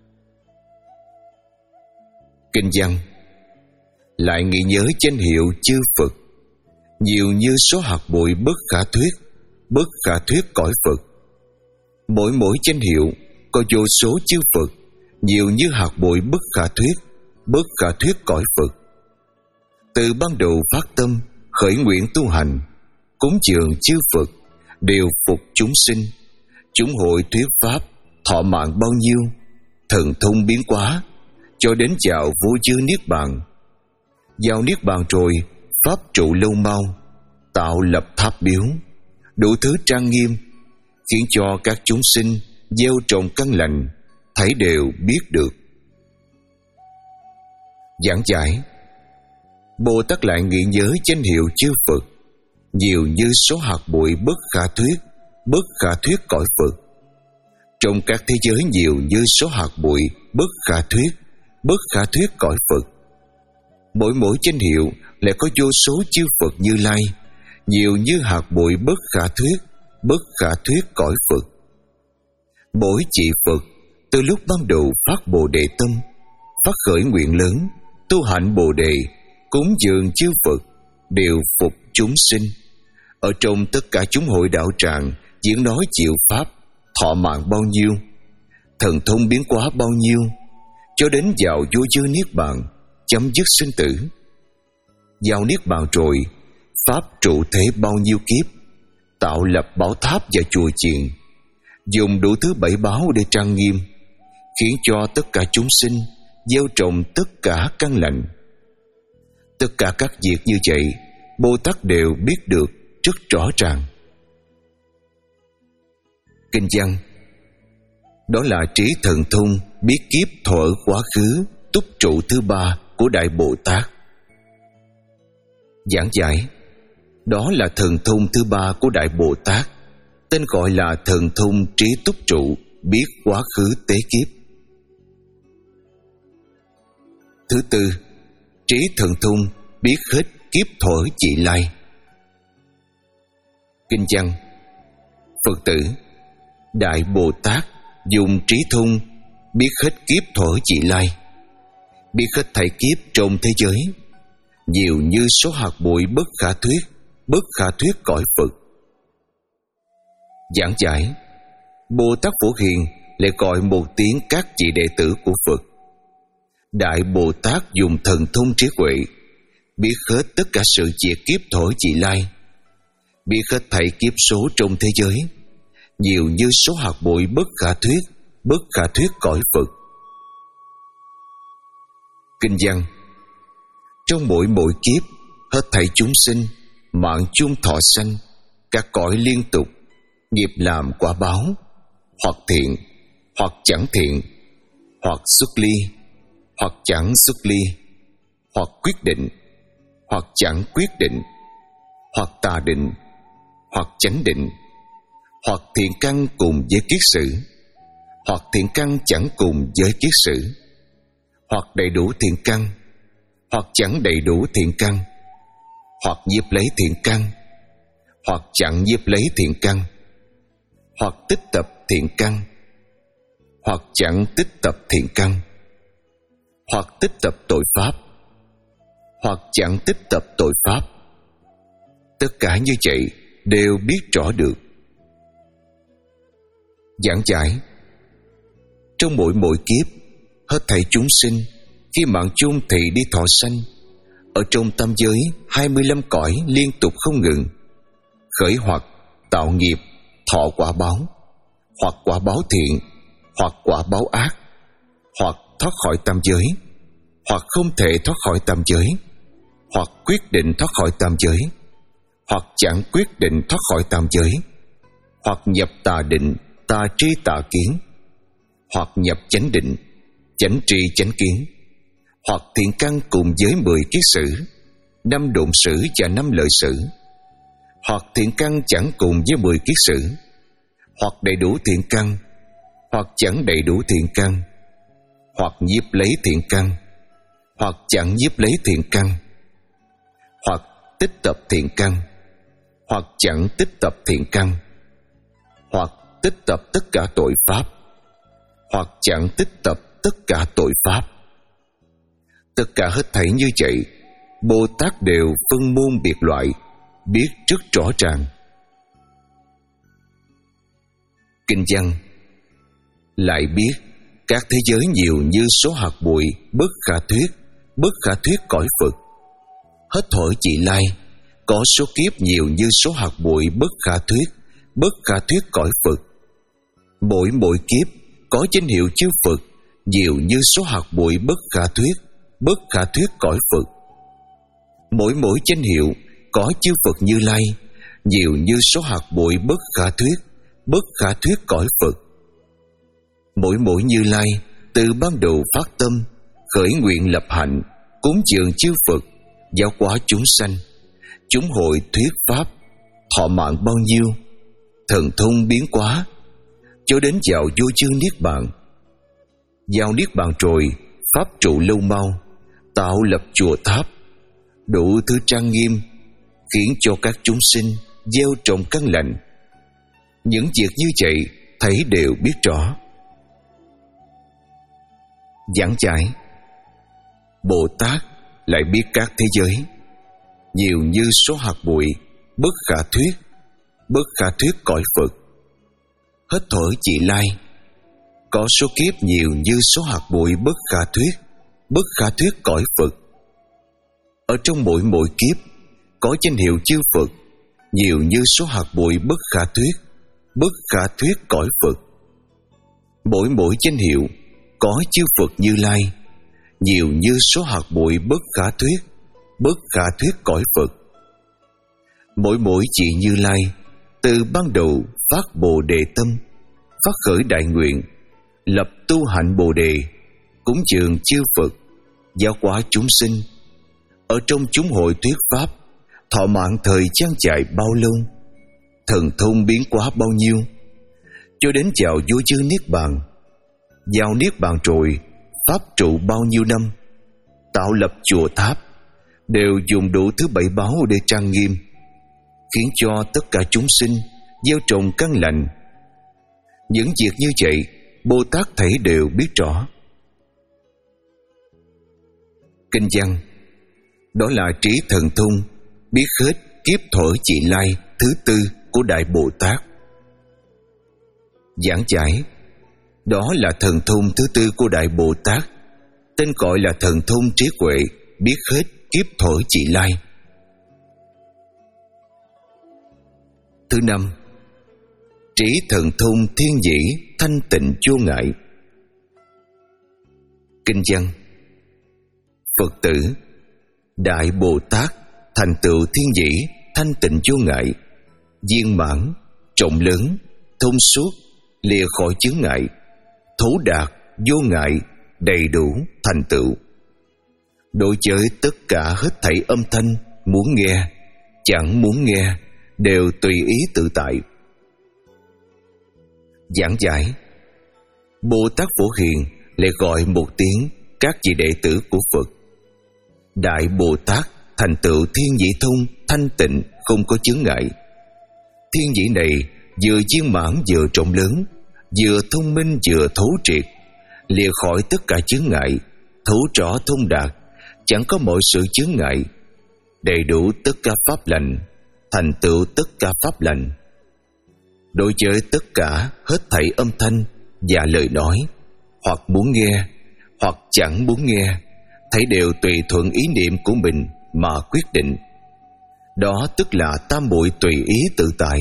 Kinh văn lại nghĩ nhớ danh hiệu chư Phật, nhiều như số hạt bụi bất khả thuyết, bất khả thuyết cõi Phật. Mỗi mỗi danh hiệu có vô số chư Phật, nhiều như hạt bụi bất khả thuyết, bất khả thuyết cõi Phật. Từ ban đầu phát tâm khởi nguyện tu hành, cúng dường chư Phật, đều phục chúng sinh. Chúng hội thuyết pháp, thọ mạng bao nhiêu, thần thông biến hóa, cho đến vào vô chư niết bàn. Vào niết bàn rồi, pháp trụ lâu mau, tạo lập tháp biếu, đủ thứ trang nghiêm, khiến cho các chúng sinh gieo trồng căn lành, thấy đều biết được. Giảng giải Bồ Tát lại nghĩ nhớ danh hiệu chư Phật, nhiều như số hạt bụi bất khả thuyết, bất khả thuyết cõi Phật. Trong các thế giới nhiều như số hạt bụi bất khả thuyết, bất khả thuyết cõi Phật. Mỗi mỗi danh hiệu lại có vô số chư Phật Như Lai, nhiều như hạt bụi bất khả thuyết, bất khả thuyết cõi Phật. Mỗi vị Phật từ lúc ban đầu phát Bồ Đề tâm, phát khởi nguyện lớn, tu hạnh Bồ Đề, cúng dường chư Phật, đều phục chúng sinh. Ở trong tất cả chúng hội đạo tràng, diễn nói diệu pháp, thọ mạng bao nhiêu, thần thông biến hóa bao nhiêu, cho đến vào vô dư niết bàn, chấm dứt sinh tử. Vào niết bàn rồi, pháp trụ thế bao nhiêu kiếp, tạo lập bảo tháp và chùa chiền, dùng đủ thứ bảy báo để trang nghiêm, khiến cho tất cả chúng sinh gieo trồng tất cả căn lành. Tất cả các việc như vậy, Bồ Tát đều biết được rất rõ ràng. Kinh văn: đó là trí thần thông biết kiếp thuở quá khứ, túc trụ thứ ba của Đại Bồ Tát. Giảng giải: đó là thần thông thứ ba của Đại Bồ Tát, tên gọi là thần thông trí túc trụ biết quá khứ tế kiếp. Thứ tư, trí thần thông biết hết kiếp thuở vị lai. Kinh văn: Phật tử, Đại Bồ Tát dùng trí thông biết hết kiếp thuở vị lai, biết hết thảy kiếp trong thế giới, nhiều như số hạt bụi bất khả thuyết, bất khả thuyết cõi Phật. Giảng giải: Bồ Tát Phổ Hiền lại gọi một tiếng các vị đệ tử của Phật. Đại Bồ Tát dùng thần thông trí huệ biết hết tất cả sự việc kiếp thuở vị lai, biết hết thảy kiếp số trong thế giới, nhiều như số hạt bụi bất khả thuyết, bất khả thuyết cõi Phật. Kinh văn: trong mỗi mỗi kiếp, hết thảy chúng sinh mạng chung thọ sanh, các cõi liên tục, nghiệp làm quả báo, hoặc thiện, hoặc chẳng thiện, hoặc xuất ly, hoặc chẳng xuất ly, hoặc quyết định, hoặc chẳng quyết định, hoặc tà định, hoặc chánh định, hoặc thiện căn cùng với kiết sử, hoặc thiện căn chẳng cùng với kiết sử, hoặc đầy đủ thiện căn, hoặc chẳng đầy đủ thiện căn, hoặc nhiếp lấy thiện căn, hoặc chẳng nhiếp lấy thiện căn, hoặc tích tập thiện căn, hoặc chẳng tích tập thiện căn, hoặc tích tập tội pháp, hoặc chẳng tích tập tội pháp. Tất cả như vậy đều biết rõ được. Giảng giải: trong mỗi mỗi kiếp, hết thảy chúng sinh khi mạng chung thì đi thọ sanh, ở trong tam giới hai mươi lăm cõi liên tục không ngừng, khởi hoặc tạo nghiệp, thọ quả báo, hoặc quả báo thiện, hoặc quả báo ác, hoặc thoát khỏi tam giới, hoặc không thể thoát khỏi tam giới, hoặc quyết định thoát khỏi tam giới, hoặc chẳng quyết định thoát khỏi tam giới, hoặc nhập tà định, tà tri tà kiến, hoặc nhập chánh định, chánh tri chánh kiến, hoặc thiện căn cùng với mười kiết sử, năm độn sử và năm lợi sử, hoặc thiện căn chẳng cùng với mười kiết sử, hoặc đầy đủ thiện căn, hoặc chẳng đầy đủ thiện căn, hoặc nhiếp lấy thiện căn, hoặc chẳng nhiếp lấy thiện căn, hoặc tích tập thiện căn, hoặc chẳng tích tập thiện căn, hoặc tích tập tất cả tội pháp, hoặc chẳng tích tập tất cả tội pháp. Tất cả hết thảy như vậy, Bồ Tát đều phân môn biệt loại, biết rất rõ ràng. Kinh văn: lại biết các thế giới nhiều như số hạt bụi bất khả thuyết, bất khả thuyết cõi Phật. Hết thuở vị lai, có số kiếp nhiều như số hạt bụi bất khả thuyết, bất khả thuyết cõi Phật. Mỗi mỗi kiếp có danh hiệu chư Phật nhiều như số hạt bụi bất khả thuyết, bất khả thuyết cõi Phật. Mỗi mỗi danh hiệu có chư Phật Như Lai nhiều như số hạt bụi bất khả thuyết, bất khả thuyết cõi Phật. Mỗi mỗi Như Lai từ ban đầu phát tâm, khởi nguyện lập hạnh, cúng dường chư Phật, giáo hóa chúng sanh, chúng hội thuyết pháp, thọ mạng bao nhiêu, thần thông biến hóa, cho đến vào vô chư niết bàn. Vào niết bàn rồi, pháp trụ lâu mau, tạo lập chùa tháp, đủ thứ trang nghiêm, khiến cho các chúng sinh gieo trồng căn lành. Những việc như vậy thấy đều biết rõ. Giảng giải: Bồ Tát lại biết các thế giới, nhiều như số hạt bụi, bất khả thuyết, bất khả thuyết cõi Phật. Hết thổi chỉ lai, có số kiếp nhiều như số hạt bụi bất khả thuyết, bất khả thuyết cõi Phật. Ở trong mỗi mỗi kiếp có danh hiệu chư Phật, nhiều như số hạt bụi bất khả thuyết, bất khả thuyết cõi Phật. Mỗi mỗi danh hiệu có chư Phật Như Lai, nhiều như số hạt bụi bất khả thuyết, bất khả thuyết cõi Phật. Mỗi mỗi vị Như Lai từ ban đầu phát Bồ Đề tâm, phát khởi đại nguyện, lập tu hạnh Bồ Đề, cúng dường chư Phật, giáo hóa chúng sinh. Ở trong chúng hội thuyết pháp, thọ mạng thời gian dài bao lâu, thần thông biến hóa bao nhiêu, cho đến vào vô chư niết bàn. Vào niết bàn rồi, pháp trụ bao nhiêu năm, tạo lập chùa tháp, đều dùng đủ thứ bảy báo để trang nghiêm, khiến cho tất cả chúng sinh gieo trồng căn lành. Những việc như vậy Bồ Tát thảy đều biết rõ. Kinh văn đó là trí thần thông biết hết kiếp thuở vị lai thứ tư của Đại Bồ Tát. Giảng giải đó là thần thông thứ tư của Đại Bồ Tát, tên gọi là thần thông trí huệ biết hết kiếp thuở vị lai. Thứ năm, trí thần thông thiên dĩ thanh tịnh vô ngại. Kinh văn: Phật tử, Đại Bồ Tát thành tựu thiên dĩ thanh tịnh vô ngại, viên mãn, rộng lớn, thông suốt, lìa khỏi chướng ngại, thấu đạt, vô ngại, đầy đủ, thành tựu. Đối với tất cả hết thảy âm thanh, muốn nghe, chẳng muốn nghe, đều tùy ý tự tại. Giảng giải: Bồ Tát Phổ Hiền lại gọi một tiếng các vị đệ tử của Phật. Đại Bồ Tát thành tựu thiên nhĩ thông thanh tịnh, không có chướng ngại. Thiên nhĩ này vừa viên mãn vừa rộng lớn, vừa thông minh vừa thấu triệt, lìa khỏi tất cả chướng ngại, thấu rõ thông đạt, chẳng có mọi sự chướng ngại, đầy đủ tất cả pháp lành, thành tựu tất cả pháp lành. Đối với tất cả hết thảy âm thanh và lời nói, hoặc muốn nghe hoặc chẳng muốn nghe, thảy đều tùy thuận ý niệm của mình mà quyết định. Đó tức là tam muội tùy ý tự tại.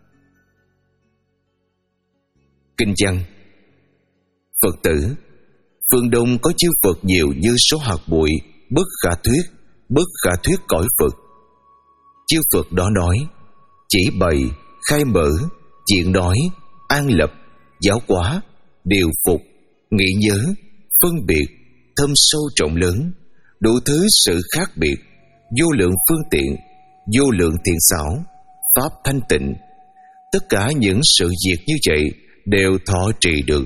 Kinh văn: Phật tử, phương Đông có chư Phật nhiều như số hạt bụi, bất khả thuyết, bất khả thuyết cõi Phật. Chư Phật đó nói, chỉ bày, khai mở, chuyện nói, an lập, giáo hóa, điều phục, nghĩ nhớ, phân biệt, thâm sâu rộng lớn, đủ thứ sự khác biệt, vô lượng phương tiện, vô lượng thiện xảo, pháp thanh tịnh. Tất cả những sự việc như vậy đều thọ trì được.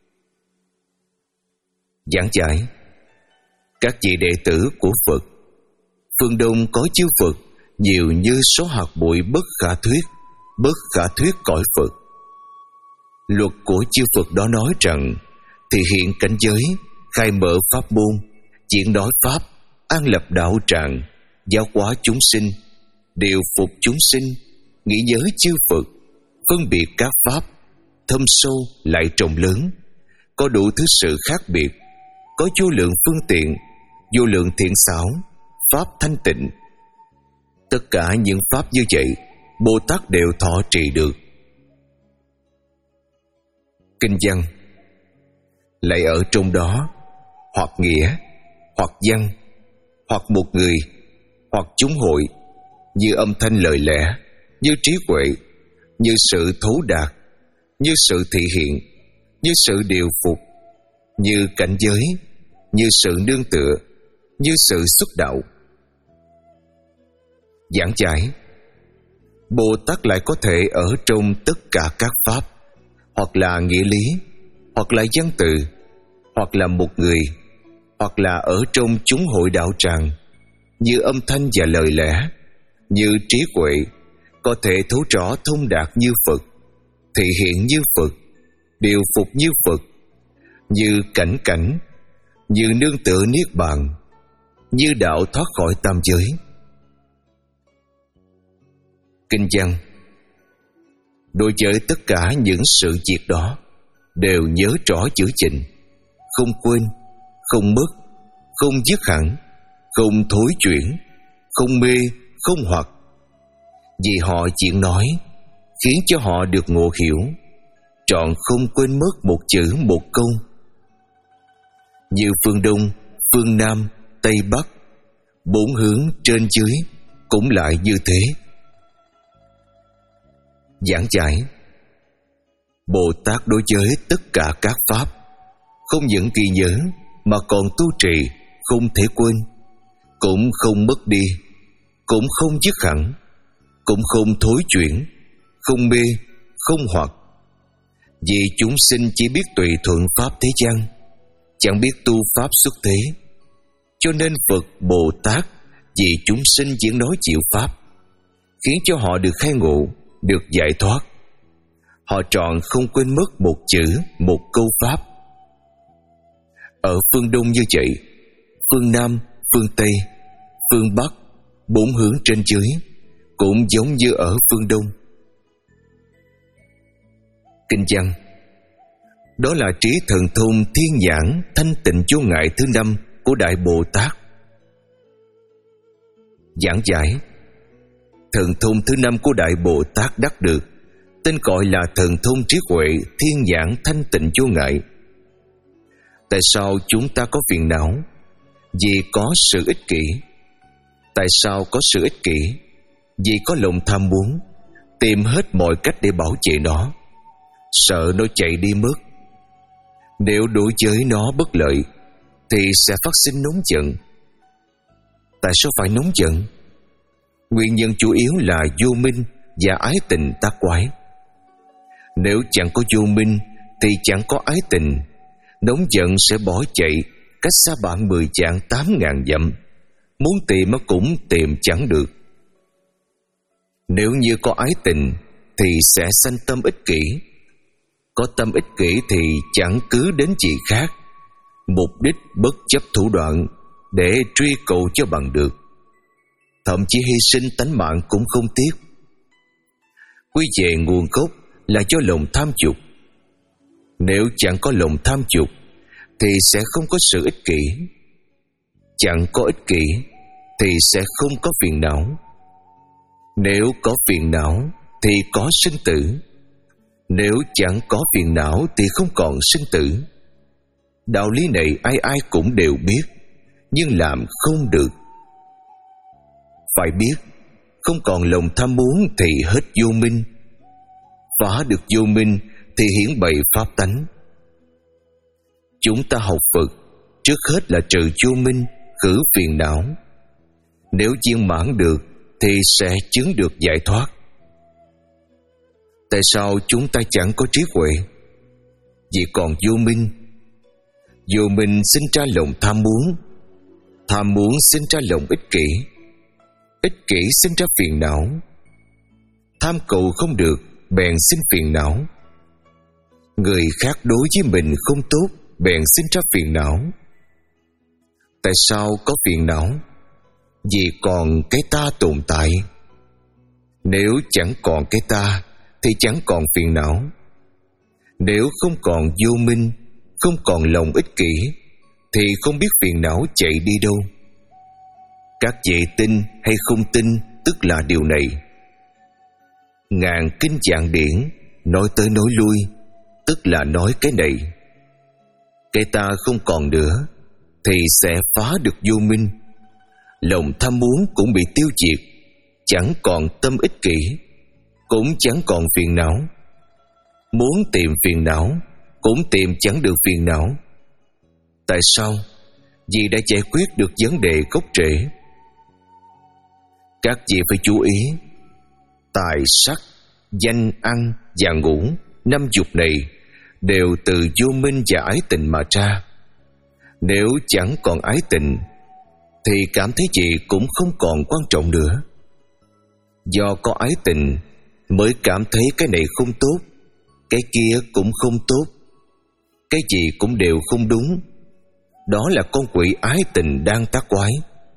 Giảng giải: các vị đệ tử của Phật, phương Đông có chư Phật nhiều như số hạt bụi bất khả thuyết, bất khả thuyết cõi Phật. Luật của chư Phật đó nói rằng, thì hiện cảnh giới, khai mở pháp môn, diễn nói pháp, an lập đạo tràng, giáo hóa chúng sinh, điều phục chúng sinh, nghĩ nhớ chư Phật, phân biệt các pháp, thâm sâu lại rộng lớn, có đủ thứ sự khác biệt, có vô lượng phương tiện, vô lượng thiện xảo, pháp thanh tịnh. Tất cả những pháp như vậy, Bồ Tát đều thọ trì được. Kinh văn: lại ở trong đó, hoặc nghĩa, hoặc văn, hoặc một người, hoặc chúng hội, như âm thanh lời lẽ, như trí huệ, như sự thấu đạt, như sự thị hiện, như sự điều phục, như cảnh giới, như sự nương tựa, như sự xuất đạo. Giảng giải: Bồ Tát lại có thể ở trong tất cả các pháp, hoặc là nghĩa lý, hoặc là văn từ, hoặc là một người, hoặc là ở trong chúng hội đạo tràng, như âm thanh và lời lẽ, như trí huệ, có thể thấu rõ thông đạt như Phật, thị hiện như Phật, điều phục như Phật, như cảnh cảnh, như nương tựa niết bàn, như đạo thoát khỏi tam giới. Kinh văn: đối với tất cả những sự việc đó, đều nhớ rõ chữ trình, không quên, không mất, không dứt hẳn, không thối chuyển, không mê, không hoặc. Vì họ chuyện nói khiến cho họ được ngộ hiểu, trọn không quên mất một chữ một câu. Như phương Đông, phương Nam, Tây Bắc, bốn hướng trên dưới cũng lại như thế. Giảng giải: Bồ Tát đối với tất cả các pháp không những ghi nhớ mà còn tu trì, không thể quên, cũng không mất đi, cũng không dứt hẳn, cũng không thối chuyển, không mê, không hoặc. Vì chúng sinh chỉ biết tùy thuận pháp thế gian, chẳng biết tu pháp xuất thế, cho nên Phật Bồ Tát vì chúng sinh diễn nói chịu pháp, khiến cho họ được khai ngộ, được giải thoát. Họ trọn không quên mất một chữ, một câu pháp. Ở phương Đông như vậy, phương Nam, phương Tây, phương Bắc, bốn hướng trên dưới cũng giống như ở phương Đông. Kinh văn: đó là trí thần thông thiên nhãn thanh tịnh vô ngại thứ năm của Đại Bồ Tát. Giảng giải: thần thông thứ năm của Đại Bồ Tát đắc được tên gọi là thần thông trí huệ thiên nhãn thanh tịnh vô ngại. Tại sao chúng ta có phiền não? Vì có sự ích kỷ. Tại sao có sự ích kỷ? Vì có lòng tham muốn, tìm hết mọi cách để bảo vệ nó, sợ nó chạy đi mất. Nếu đối với nó bất lợi thì sẽ phát sinh nóng giận. Tại sao phải nóng giận? Nguyên nhân chủ yếu là vô minh và ái tình tác quái. Nếu chẳng có vô minh thì chẳng có ái tình, nóng giận sẽ bỏ chạy cách xa bạn mười vạn tám ngàn dặm, muốn tìm mà cũng tìm chẳng được. Nếu như có ái tình thì sẽ sanh tâm ích kỷ. Có tâm ích kỷ thì chẳng cứ đến gì khác, mục đích bất chấp thủ đoạn để truy cầu cho bằng được, thậm chí hy sinh tánh mạng cũng không tiếc. Quy về nguồn gốc là do lòng tham dục. Nếu chẳng có lòng tham dục thì sẽ không có sự ích kỷ. Chẳng có ích kỷ thì sẽ không có phiền não. Nếu có phiền não thì có sinh tử. Nếu chẳng có phiền não thì không còn sinh tử. Đạo lý này ai ai cũng đều biết, nhưng làm không được. Phải biết, không còn lòng tham muốn thì hết vô minh. Phá được vô minh thì hiển bày pháp tánh. Chúng ta học Phật trước hết là trừ vô minh, khử phiền não. Nếu viên mãn được thì sẽ chứng được giải thoát. Tại sao chúng ta chẳng có trí huệ? Vì còn vô minh. Vô minh sinh ra lòng tham muốn, tham muốn sinh ra lòng ích kỷ, ích kỷ sinh ra phiền não. Tham cầu không được bèn sinh phiền não. Người khác đối với mình không tốt bèn sinh ra phiền não. Tại sao có phiền não? Vì còn cái ta tồn tại. Nếu chẳng còn cái ta thì chẳng còn phiền não. Nếu không còn vô minh, không còn lòng ích kỷ thì không biết phiền não chạy đi đâu. Các vị tin hay không tin tức là điều này. Ngàn kinh vạn điển nói tới nói lui tức là nói cái này. Cái ta không còn nữa thì sẽ phá được vô minh. Lòng tham muốn cũng bị tiêu diệt, chẳng còn tâm ích kỷ, cũng chẳng còn phiền não. Muốn tìm phiền não cũng tìm chẳng được phiền não. Tại sao? Vì đã giải quyết được vấn đề gốc rễ. Các vị phải chú ý, tài sắc, danh ăn và ngủ, năm dục này đều từ vô minh và ái tình mà ra. Nếu chẳng còn ái tình thì cảm thấy gì cũng không còn quan trọng nữa. Do có ái tình mới cảm thấy cái này không tốt, cái kia cũng không tốt, cái gì cũng đều không đúng. Đó là con quỷ ái tình đang tác quái.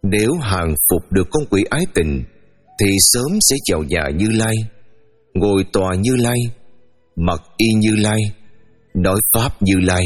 Nếu hàng phục được con quỷ ái tình thì sớm sẽ vào nhà Như Lai, ngồi tòa Như Lai, mặc y Như Lai, nói pháp Như Lai.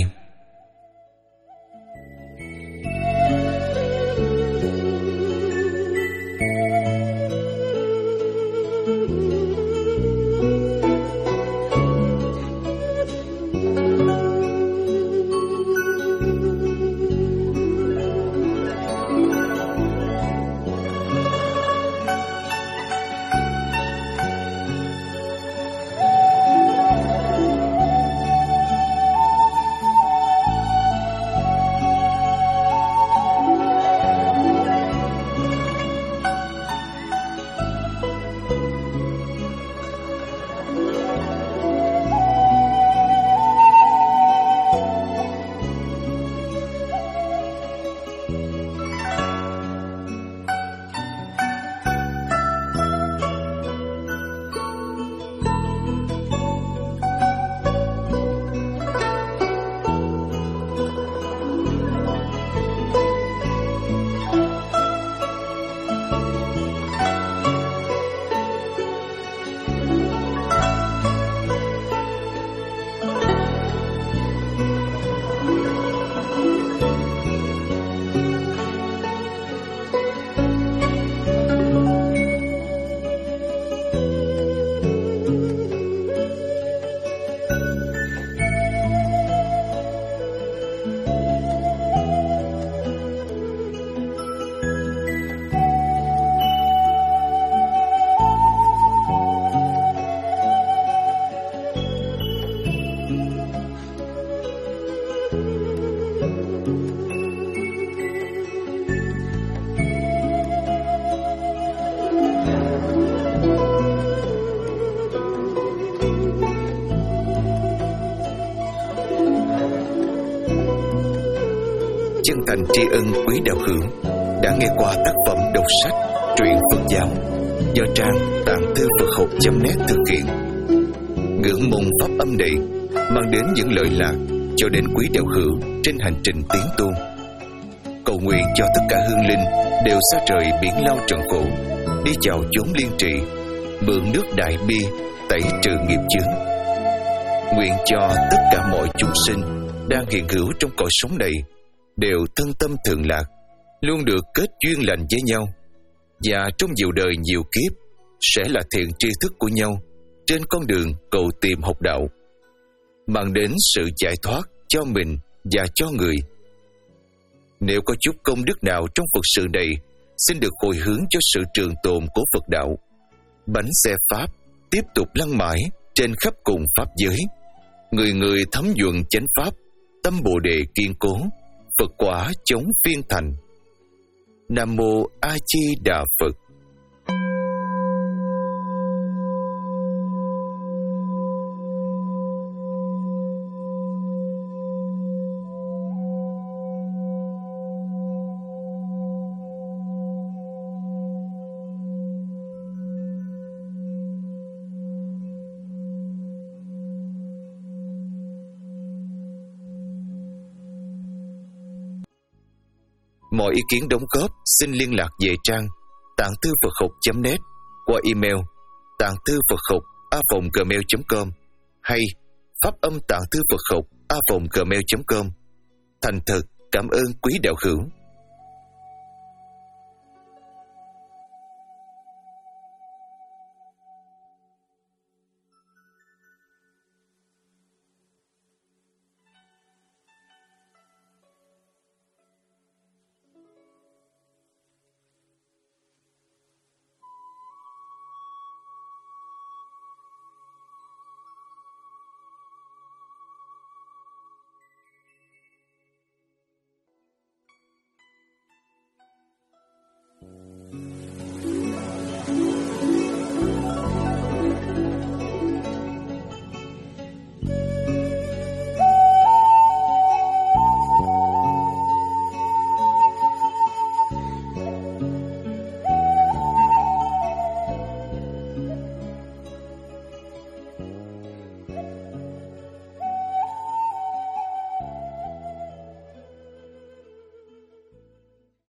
Chân thành tri ân quý đạo hữu đã nghe qua tác phẩm đọc sách truyện Phật giáo do trang tạng thư Phật học chấm net thực hiện. Ngưỡng mong pháp âm này mang đến những lợi lạc cho đến quý đạo hữu trên hành trình tiến tu. Cầu nguyện cho tất cả hương linh đều xa rời biển lao trần khổ, đi vào chốn liên trị, mượn nước đại bi tẩy trừ nghiệp chướng. Nguyện cho tất cả mọi chúng sinh đang hiện hữu trong cõi sống này đều thân tâm thường lạc, luôn được kết duyên lành với nhau, và trong nhiều đời nhiều kiếp sẽ là thiện tri thức của nhau trên con đường cầu tìm học đạo, mang đến sự giải thoát cho mình và cho người. Nếu có chút công đức nào trong Phật sự này, xin được hồi hướng cho sự trường tồn của Phật đạo. Bánh xe Pháp tiếp tục lăn mãi trên khắp cùng Pháp giới. Người người thấm nhuận chánh Pháp, tâm Bồ Đề kiên cố, Phật quả chống phiên thành. Nam Mô A Di Đà Phật. Mọi ý kiến đóng góp xin liên lạc về trang tạng thư Phật học chấm net qua email tạng thư Phật học a còng gmail chấm com hay pháp âm tạng thư Phật học a còng gmail chấm com. Thành thật cảm ơn quý đạo hữu.